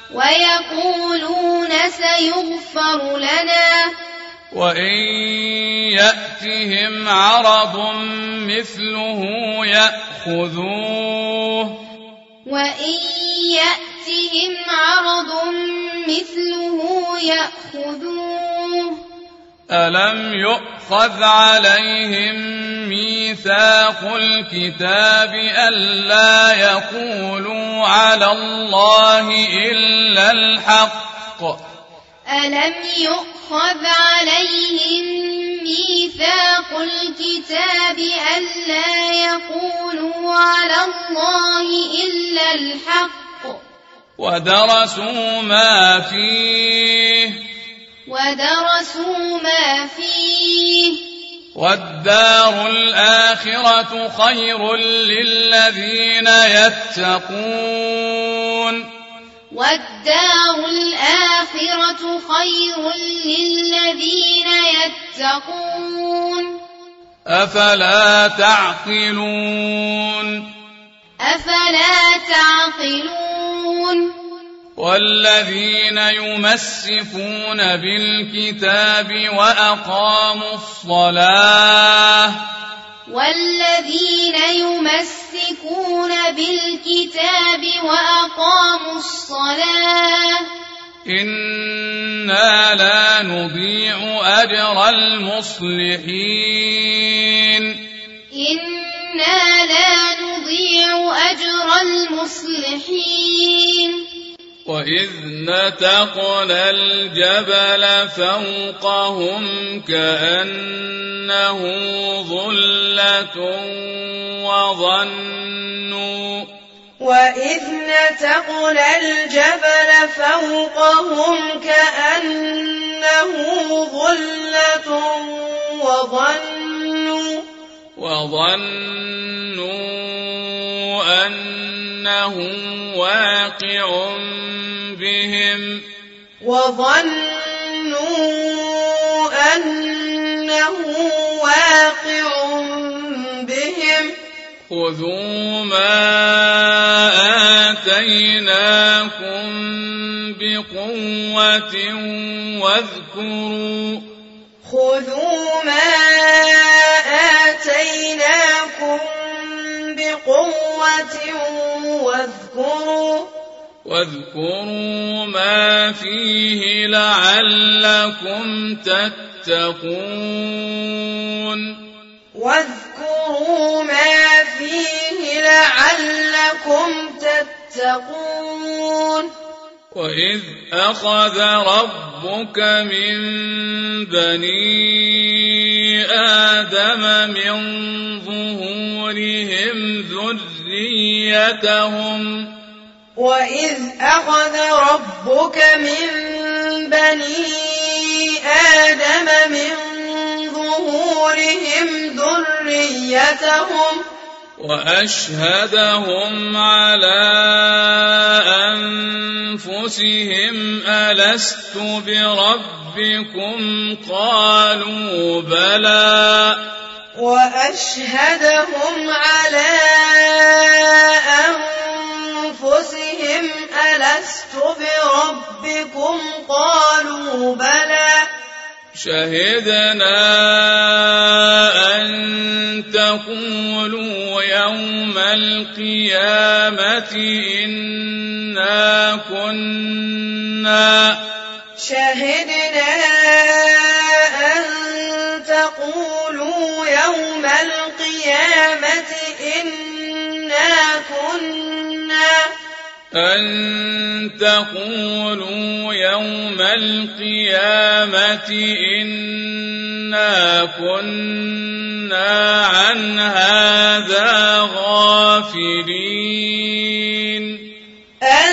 وإن يأتهم عرض مثله يأخذوه ألم يؤخذ عليهم ميثاق الكتاب ألا يقولوا على الله إلا الحق ودرسوا ما فيه والدار الآخرة خير للذين يتقون أفلا تعقلون والذين يمسكون بالكتاب وأقاموا الصلاة إنا لا نضيع أجر المصلحين وإذ نتقنا الجبل فوقهم كأنه ظلة وظنوا أنه واقع بهم خذوا ما آتيناكم بقوة واذكروا واذكروا ما فيه لعلكم تتقون واذكروا ما فيه لعلكم تتقون وإذ أخذ ربك من بني آدم من ظهورهم ذريتهم وإذ أخذ ربك من بني آدم من ظهورهم ذريتهم وأشهدهم على أنفسهم ألست بربكم قالوا بلى وأشهدهم على أنفسهم ألست بربكم قالوا بلى شهدنا أن تقولوا يوم القيامة إنا كنا شهدنا أن تقولوا يوم القيامة إنا كنا أن تقولوا يوم القيامة إنا كنا عن هذا غافلين أن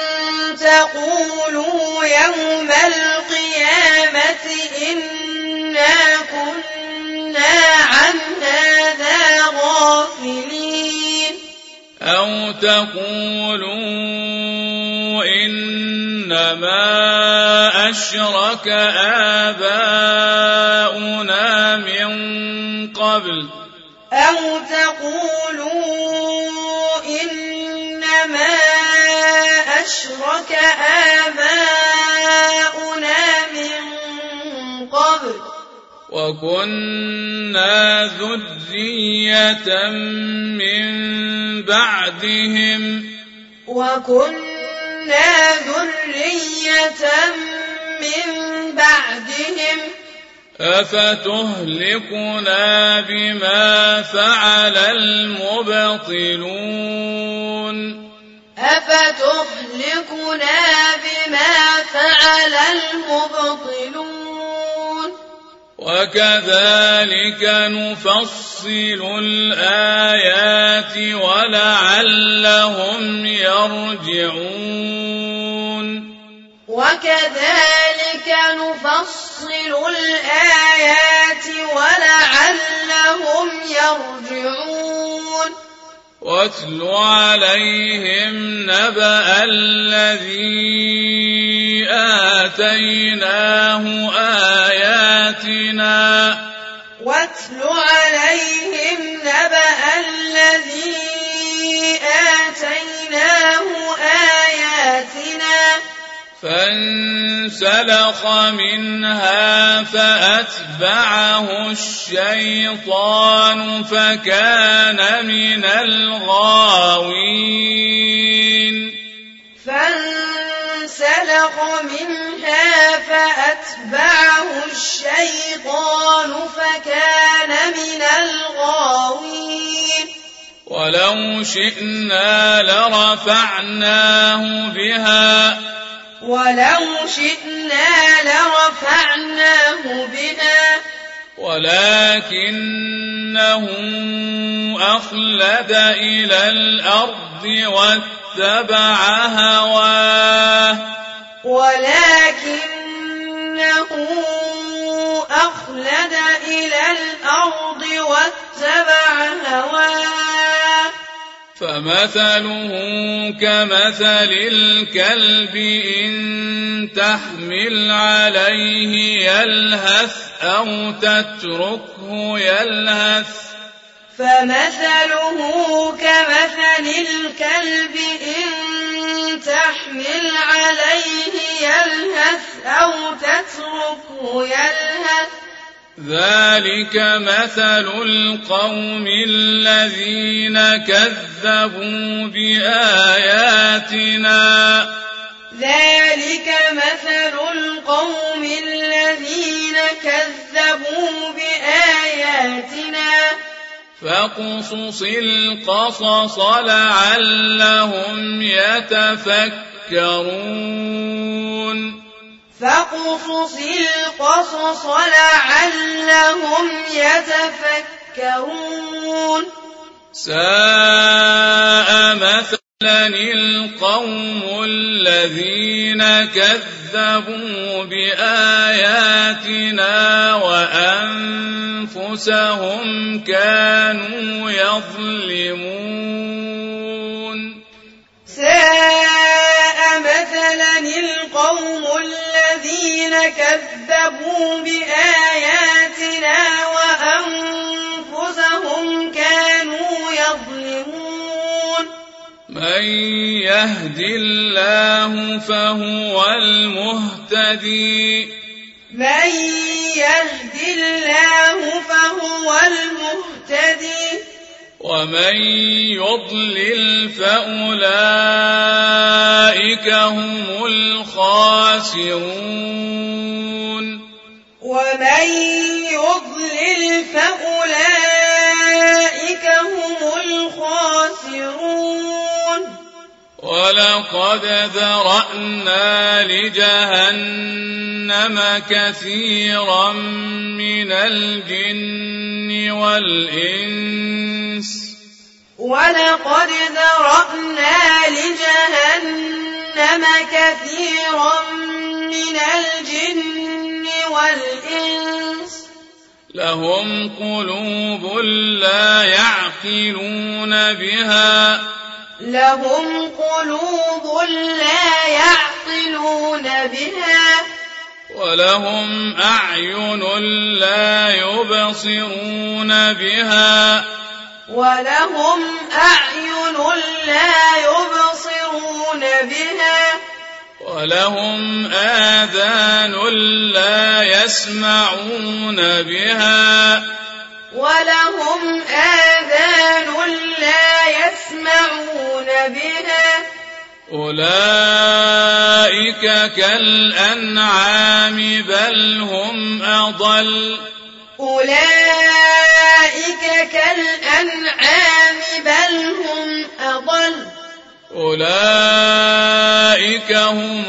تقولوا يوم القيامة إنا كنا عن هذا غافلين أو تقولوا إنما أشرك آباؤنا من قبل أو تقولوا إنما أشرك آباؤنا من قبل وكنا ذرية من بعدهم أفتهلكنا بما فعل المبطلون وكذلك نفصل الآيات ولعلهم يرجعون وكذلك نفصل الآيات ولعلهم يرجعون واتل عليهم نبأ الذي آتيناه آياتنا واتل عليهم نبأ الذي آتيناه آياتنا فانسلخ منها فأتبعه الشيطان فكان من الغاوين فانسلخ منها فأتبعه الشيطان فكان من الغاوين ولو شئنا لرفعناه بها ولكنه أخلد إلى الأرض واتبع هواه فمثله كمثل الكلب إن تحمل عليه يلهث أو تتركه يلهث فمثله كمثل الكلب إن تحمل عليه يلهث أو تتركه يلهث ذلك مثل القوم الذين كذبوا بآياتنا ذلك مثل القوم الذين كذبوا بآياتنا فاقصص القصص لعلهم يتفكرون فاقصص القصص لعلهم يتفكرون ساء مثلا القوم الذين كذبوا بآياتنا وأنفسهم كانوا يظلمون ساء مثلا القوم الذين كذبوا بآياتنا وأنفسهم كانوا يظلمون من يهد الله فهو المهتدي من يهد الله فهو المهتدي ومن يضلل فأولئك هم الخاسرون ومن يضلل فأولئك هم الخاسرون ولقد ذرأنا لجهنم كثيرا من الجن والإنس ولقد ذرأنا لجهنم كثيرا من الجن والإنس لهم قلوب لا يعقلون بها ولهم أعين لا يبصرون بها ولهم آذان لا يسمعون بها أولئك كالأنعام بل هم أضل أولئك هم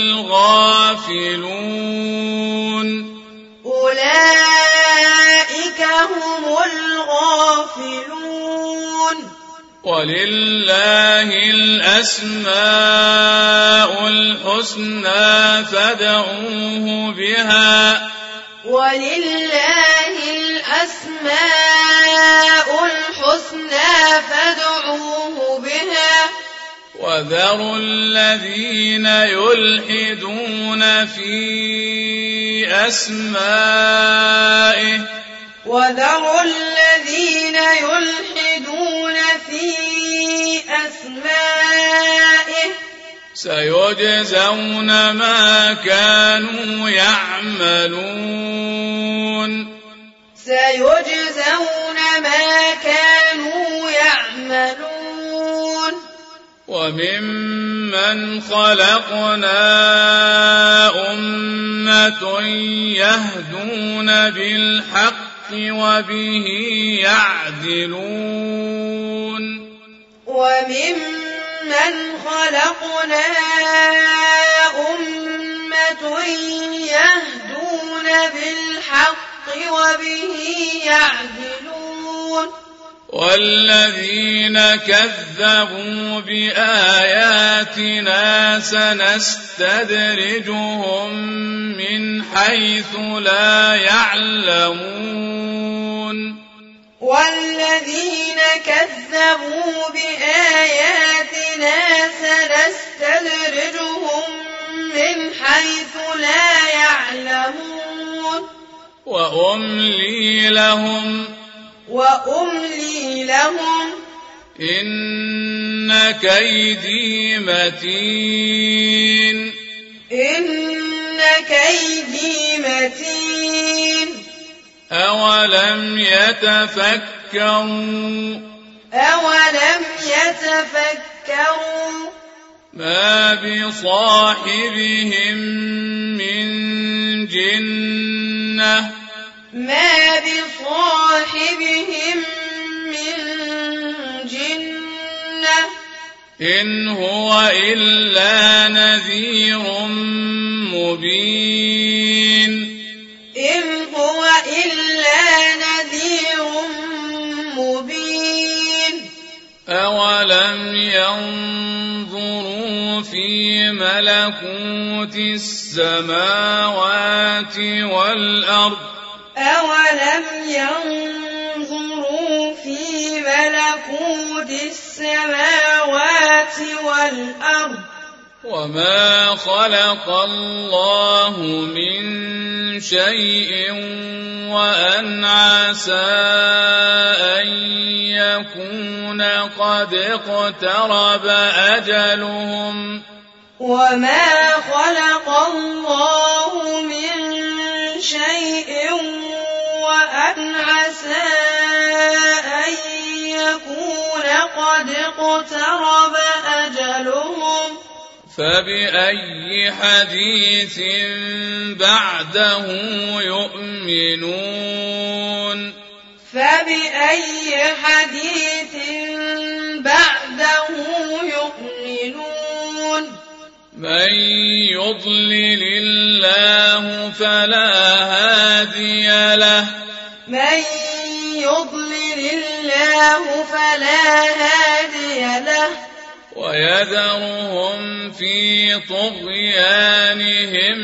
الغافلون ولله الأسماء الحسنى فادعوه بها وذروا الذين يلحدون في أسمائه سيجزون ما كانوا يعملون وممن خلقنا أمة يهدون بالحق وبه يعدلون والذين كذبوا بآياتنا سنستدرجهم من حيث لا يعلمون والذين كذبوا بآياتنا سنستدرجهم من حيث لا يعلمون وأملي لهم إن كيدي متين أولم يتفكروا ما بصاحبهم من جنة إن هو إلا نذير مبين أولم ينظروا في ملكوت السماوات والأرض وما خلق الله من شيء وأن عسى أن يكون قد اقترب أجلهم فبأي حديث بعده يؤمنون من يضلل الله فلا هادي له ويذرهم في طغيانهم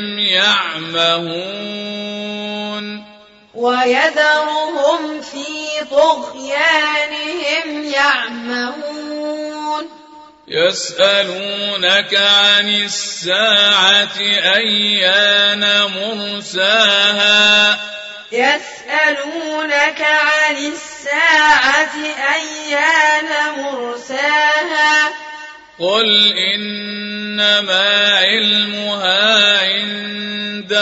يعمهون يسألونك عن الساعة أيان مرساها قل إنما علمها عند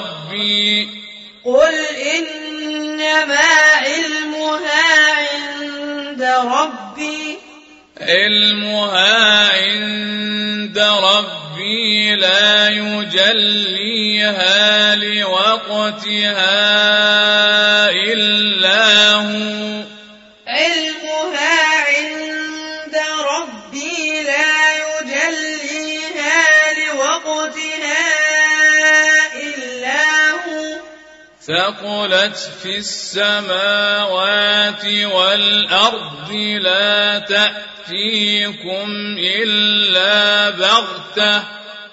ربي لا يجليها لوقتها إلا هو ثقلت في السماوات والأرض لا تأتيكم إلا بغتة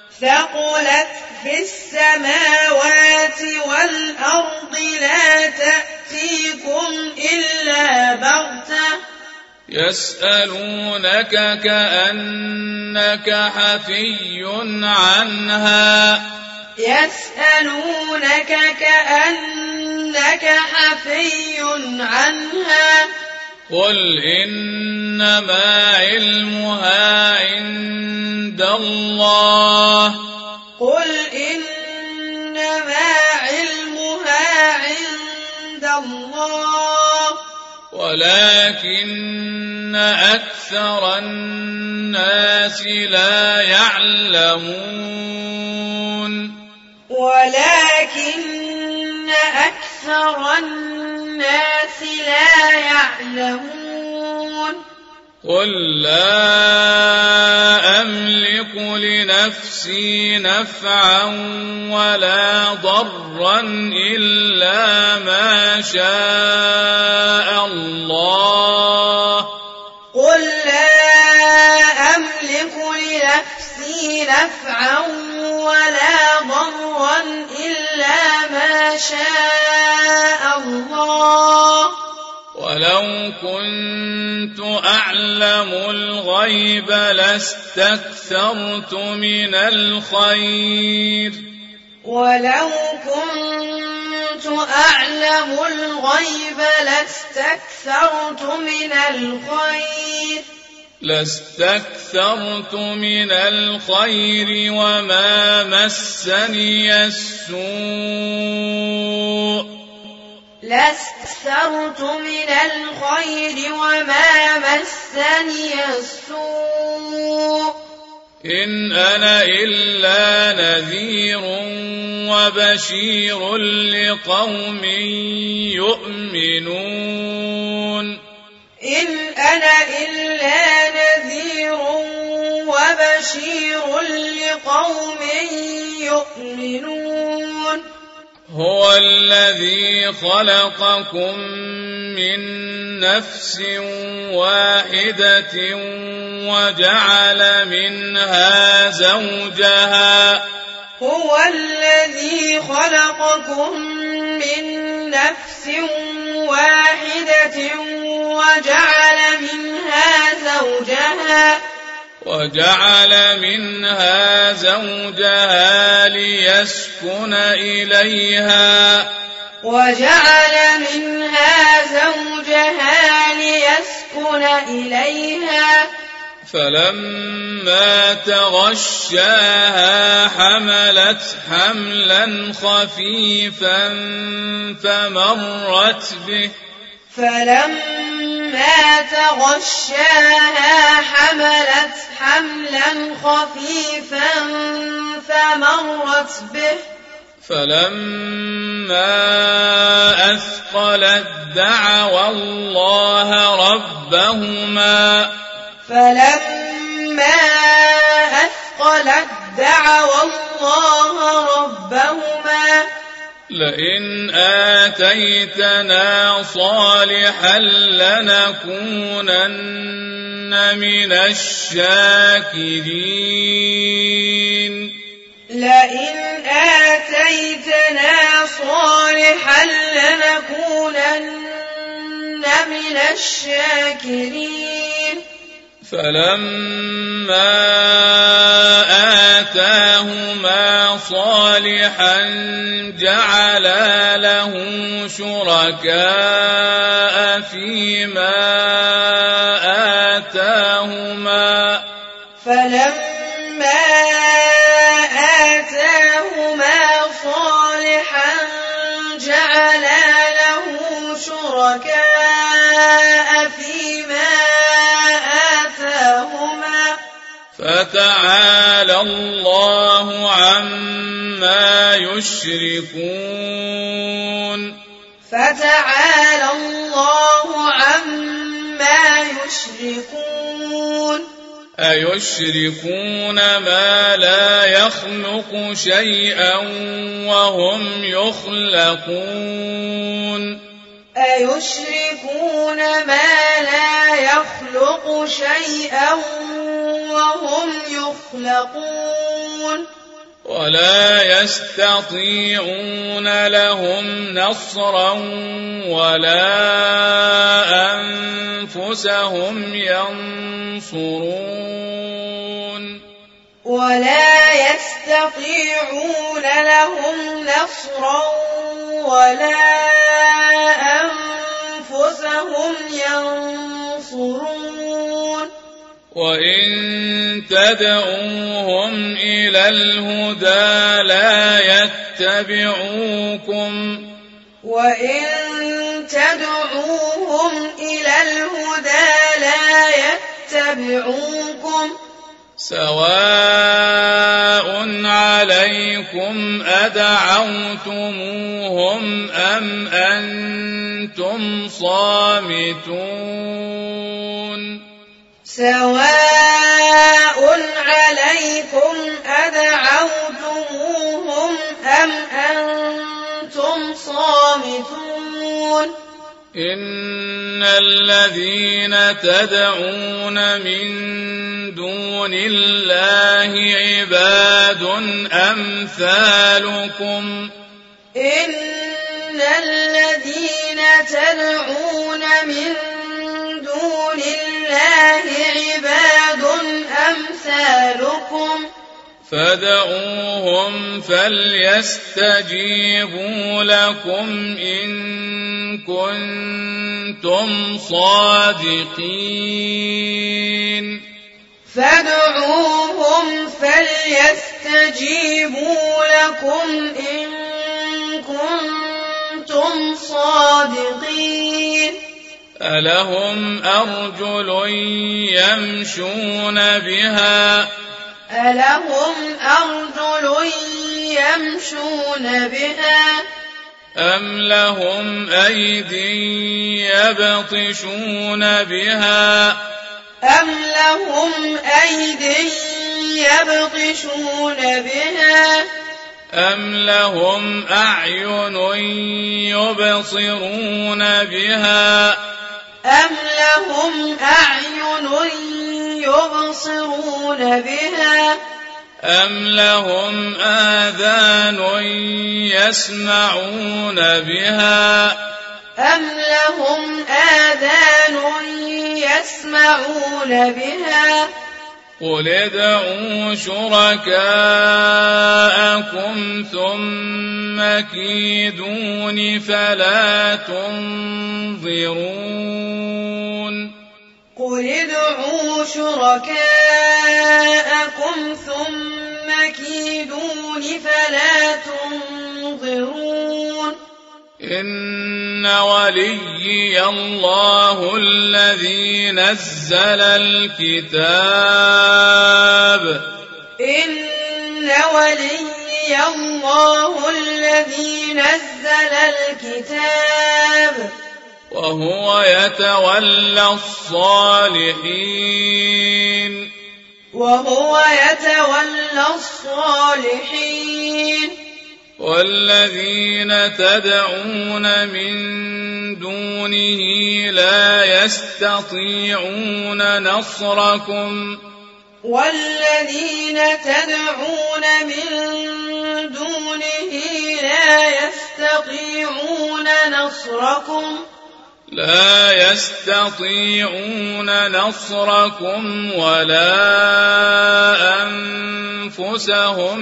يسألونك كأنك حفي عنها قل إنما علمها عند الله ولكن أكثر الناس لا يعلمون قل لا أملك لنفسي نفعا ولا ضرا إلا ما شاء الله ولو كنت أعلم الغيب لاستكثرت من الخير وما مسني السوء لاستكثرت من الخير وما مسني السوء إن أنا إلا نذير وبشير لقوم يؤمنون إن أنا إلا نذير وبشير لقوم يؤمنون هو الذي خلقكم من نفس واحدة وجعل منها زوجها هو الذي خلقكم من نفس واحدة وجعل منها زوجها ليسكن إليها فلما تغشاها حملت حملا خفيفا فمرت به فلما أثقلت دعوا الله ربهما لئن آتيتنا صالحا لنكونن من الشاكرين فلما آتاهما صالحا جعلا له شركاء فيما آتاهما فتعالى الله عما يشركون أيشركون ما لا يخلق شيئا وهم يخلقون ولا يستطيعون لهم نصرا ولا أنفسهم ينصرون وإن تدعوهم إلى الهدى لا يتبعوكم سواء عليكم أدعوتموهم أم أنتم صامتون إن الذين تدعون من دون الله عباد أمثالكم فادعوهم فليستجيبوا لكم إن كنتم صادقين صادقين ألهم أرجل يمشون بها أم لهم أيدي يبطشون بها أم لهم أعين يبصرون بها أم لهم آذان يسمعون بها قل ادعوا شركاءكم ثم كيدون فلا تنظرون إن وليي الله الذي نزل الكتاب وهو يتولى الصالحين والذين تدعون من دونه لا يستطيعون نصركم ولا أنفسهم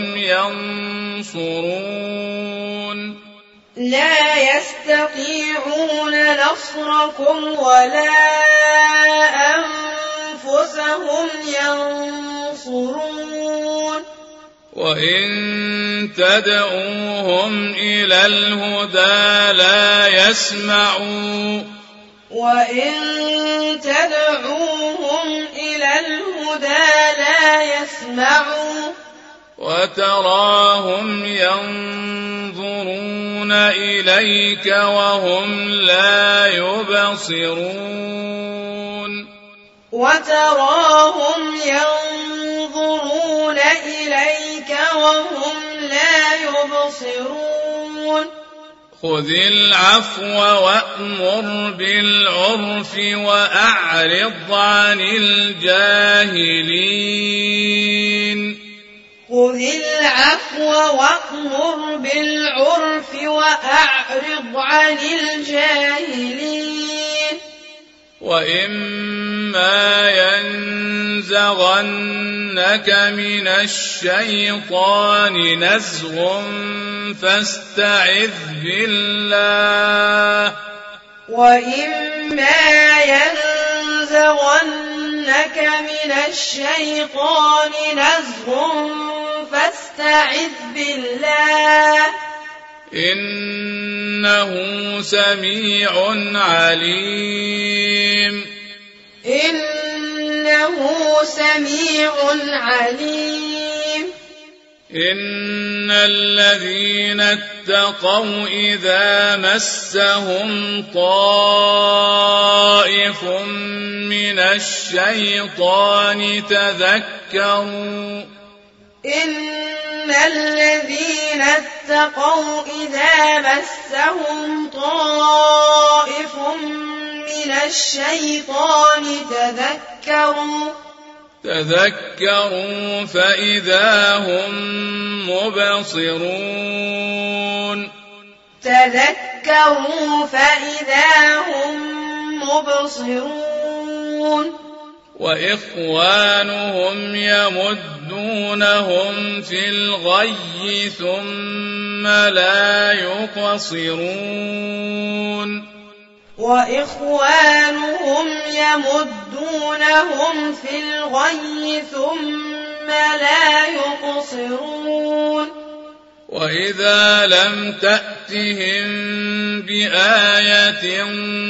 ينصرون وإن تدعوهم إلى الهدى لا يسمعوا وتراهم ينظرون إليك وهم لا يبصرون خذ العفو وأمر بالعرف وأعرض عن الجاهلين وإما ينزغنك من الشيطان نزغ فاستعذ بالله إنه سميع عليم إن الذين اتقوا إذا مسهم طائف من الشيطان تذكروا فإذا هم مبصرون وإخوانهم يمدونهم في الغي ثم لا يقصرون وإذا لم تأتهم بآية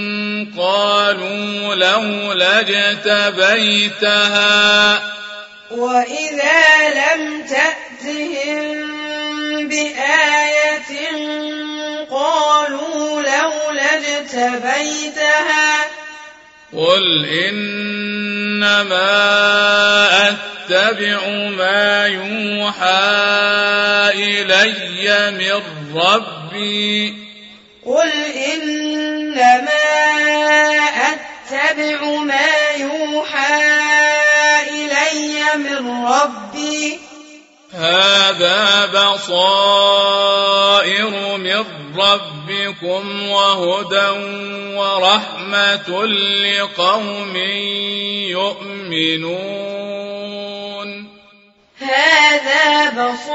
قالوا لولا اجتبيتها وإذا لم تأتهم بآية قالوا لولا اجتبيتها قل إنما أتبع ما يوحى إلي من ربي قل إنما أتبع ما يوحى إلي من ربي هذا بصائر من ربكم وهدى ورحمة لقوم يؤمنون هذا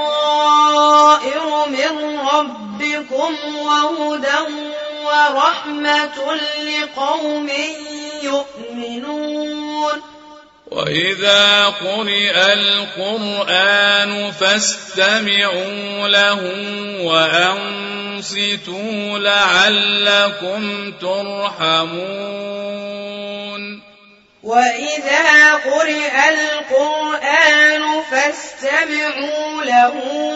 بصائر من ربكم وهدى ورحمة لقوم يؤمنون وإذا قرئ القرآن فاستمعوا له وأنصتوا لعلكم ترحمون وإذا قرئ القرآن فاستمعوا له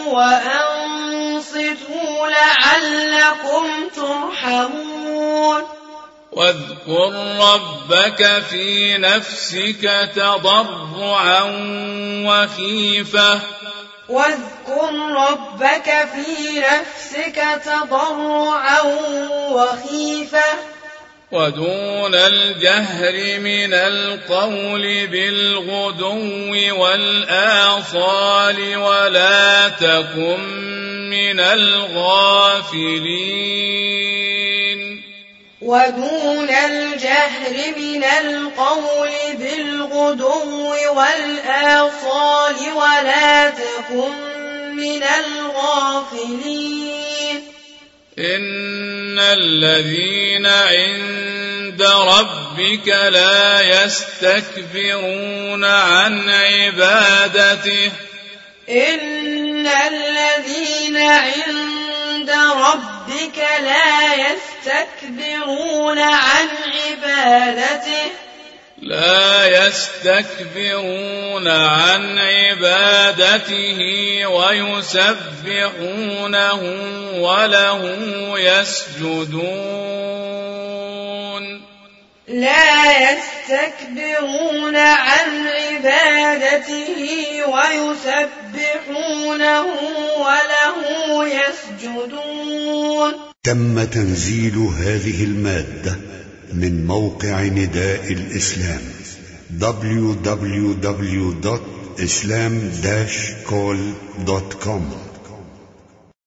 وأنصتوا لعلكم ترحمون واذكر ربك في نفسك تضرعا وخيفة واذكر ربك في نفسك تضرعا وخيفة ودون الجهر من القول بالغدو والآصال ولا تكن من الغافلين ودون الجهر من القول بالغدو والآصال ولا تكن من الغافلين إن الذين عند ربك لا يستكبرون عن عبادته إن الذين عند ربك لا يستكبرون عن عبادته ويسبحونه وله يسجدون لا يستكبرون عن عبادته ويسبحونه وله يسجدون. تم تنزيل هذه المادة من موقع نداء الإسلام www.islam-call.com